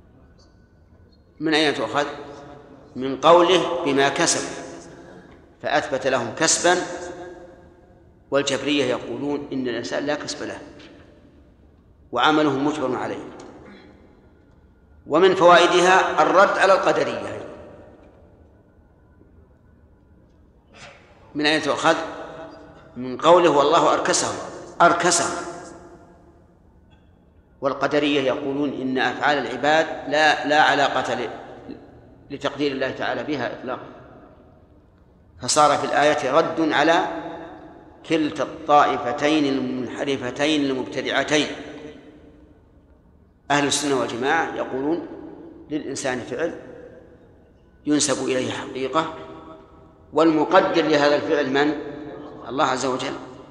من أين تؤخذ؟ من قوله بما كسب، فأثبت لهم كسبا، والجبرية يقولون إن الإنسان لا كسب له وعمله مجبر عليه. ومن فوائدها الرد على القدرية. من أين تؤخذ؟ من قوله والله أركسهم. والقدرية يقولون إن أفعال العباد لا علاقة لتقدير الله تعالى بها إطلاقا. فصار في الآية رد على كلتا الطائفتين المنحرفتين المبتدعتين. أهل السنة والجماعة يقولون للإنسان فعل ينسب إليه حقيقة، والمقدر لهذا الفعل من؟ الله عز وجل.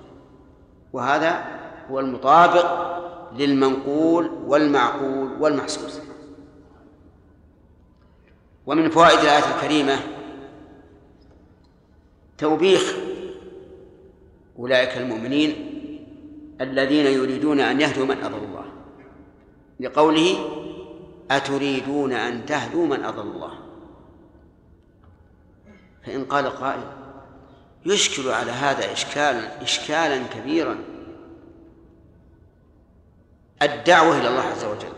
وهذا هو المطابق للمنقول والمعقول والمحسوس. ومن فوائد الآية الكريمة توبيخ أولئك المؤمنين الذين يريدون أن يهدوا من أضل الله، لقوله أتريدون أن تهدوا من أضل الله. فإن قال قائل يشكل على هذا إشكالا كبيرا، الدعوة إلى الله عز وجل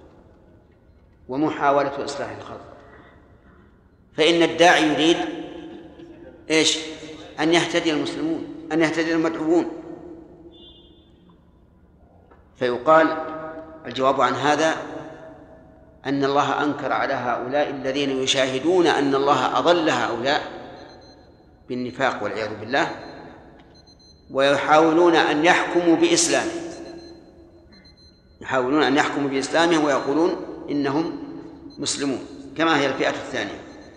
ومحاولة إصلاح الخلق، فإن الداعي يريد إيش؟ أن يهتدي المسلمون، أن يهتدي المدعوون. فيقال الجواب عن هذا أن الله أنكر على هؤلاء الذين يشاهدون أن الله أضل هؤلاء بالنفاق والعياذ بالله، ويحاولون أن يحكموا بإسلامه، يحاولون أن يحكموا بإسلامه ويقولون إنهم مسلمون كما هي الفئة الثانية.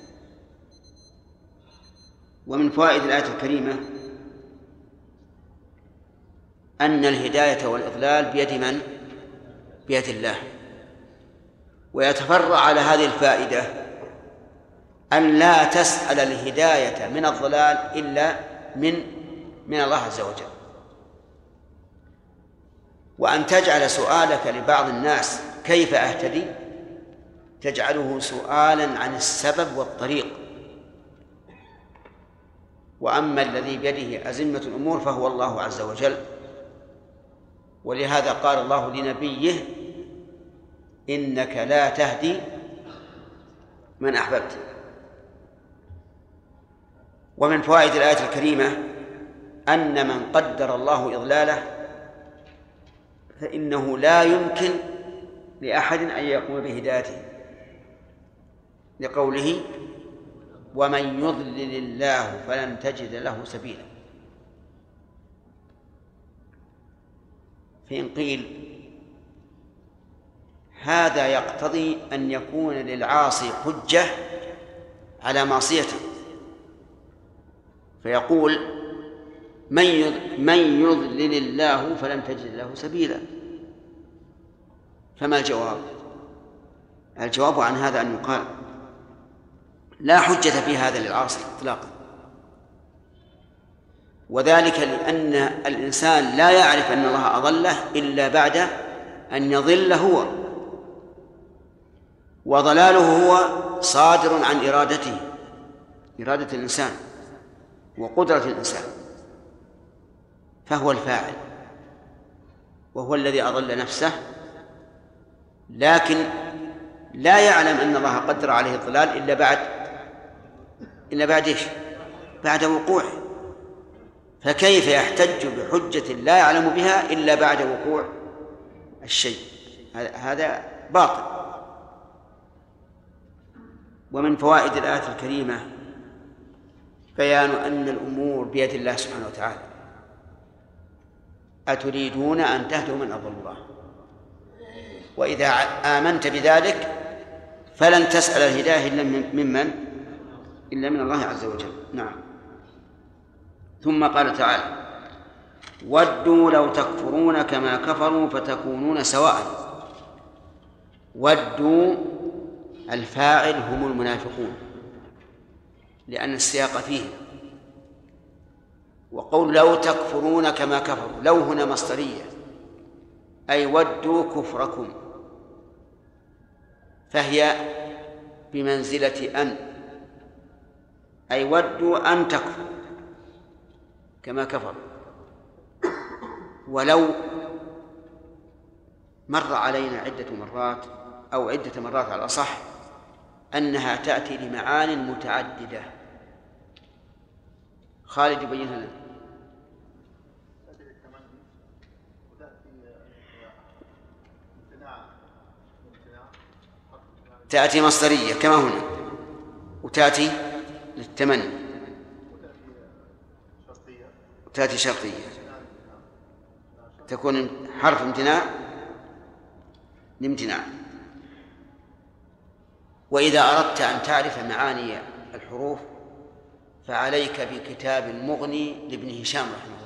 ومن فوائد الآية الكريمة أن الهداية والإضلال بيد من؟ بيد الله. ويتفرع على هذه الفائدة أن لا تسأل الهداية من الضلال إلا من الله عز وجل، وأن تجعل سؤالك لبعض الناس كيف أهتدي تجعله سؤالا عن السبب والطريق. وأما الذي بيده أزمة الأمور فهو الله عز وجل. ولهذا قال الله لنبيه إنك لا تهدي من أحببت. ومن فوائد الآية الكريمة أن من قدر الله إضلاله فإنه لا يمكن لأحد أن يقوم بهدايته، لقوله ومن يضلل الله فلن تجد له سبيلا. فإن قيل هذا يقتضي أن يكون للعاصي حجة على معصيته، فيقول من يضلل الله فلن تجد له سبيلا. فما الجواب؟ الجواب عن هذا أن يقال لا حجة في هذا للعاصي إطلاقا، وذلك لأن الإنسان لا يعرف أن الله أضله إلا بعد أن يضل هو، وضلاله هو صادر عن إرادته، إرادة الإنسان وقدرة الإنسان، فهو الفاعل وهو الذي أضل نفسه، لكن لا يعلم أن الله قدر عليه الضلال إلا بعد إيش؟ بعد وقوعه. فكيف يحتج بحجة لا يعلم بها إلا بعد وقوع الشيء؟ هذا باطل. ومن فوائد الآية الكريمة بيان أن الأمور بيد الله سبحانه وتعالى. أتريدون أن تهدوا من أضل الله، وإذا آمنت بذلك فلن تسأل الهداية إلا من الله عز وجل. نعم. ثم قال تعالى ودوا لو تكفرون كما كفروا فتكونون سواء. ودوا الفاعل هم المنافقون لأن السياق فيه، وقول لو تكفرون كما كفروا، لو هنا مصدرية أي ودوا كفركم، فهي بمنزلة أن، أي ودوا أن تكفروا كما كفروا. ولو مر علينا عدة مرات أو عدة مرات على الأصح أنها تأتي لمعان متعددة. خالد يبينها لنا. تأتي مصدرية كما هنا، وتأتي للتمني، وتأتي شرطية، تكون حرف امتناع لامتناع. وإذا أردت أن تعرف معاني الحروف فعليك بكتاب المغني لابن هشام رحمه الله.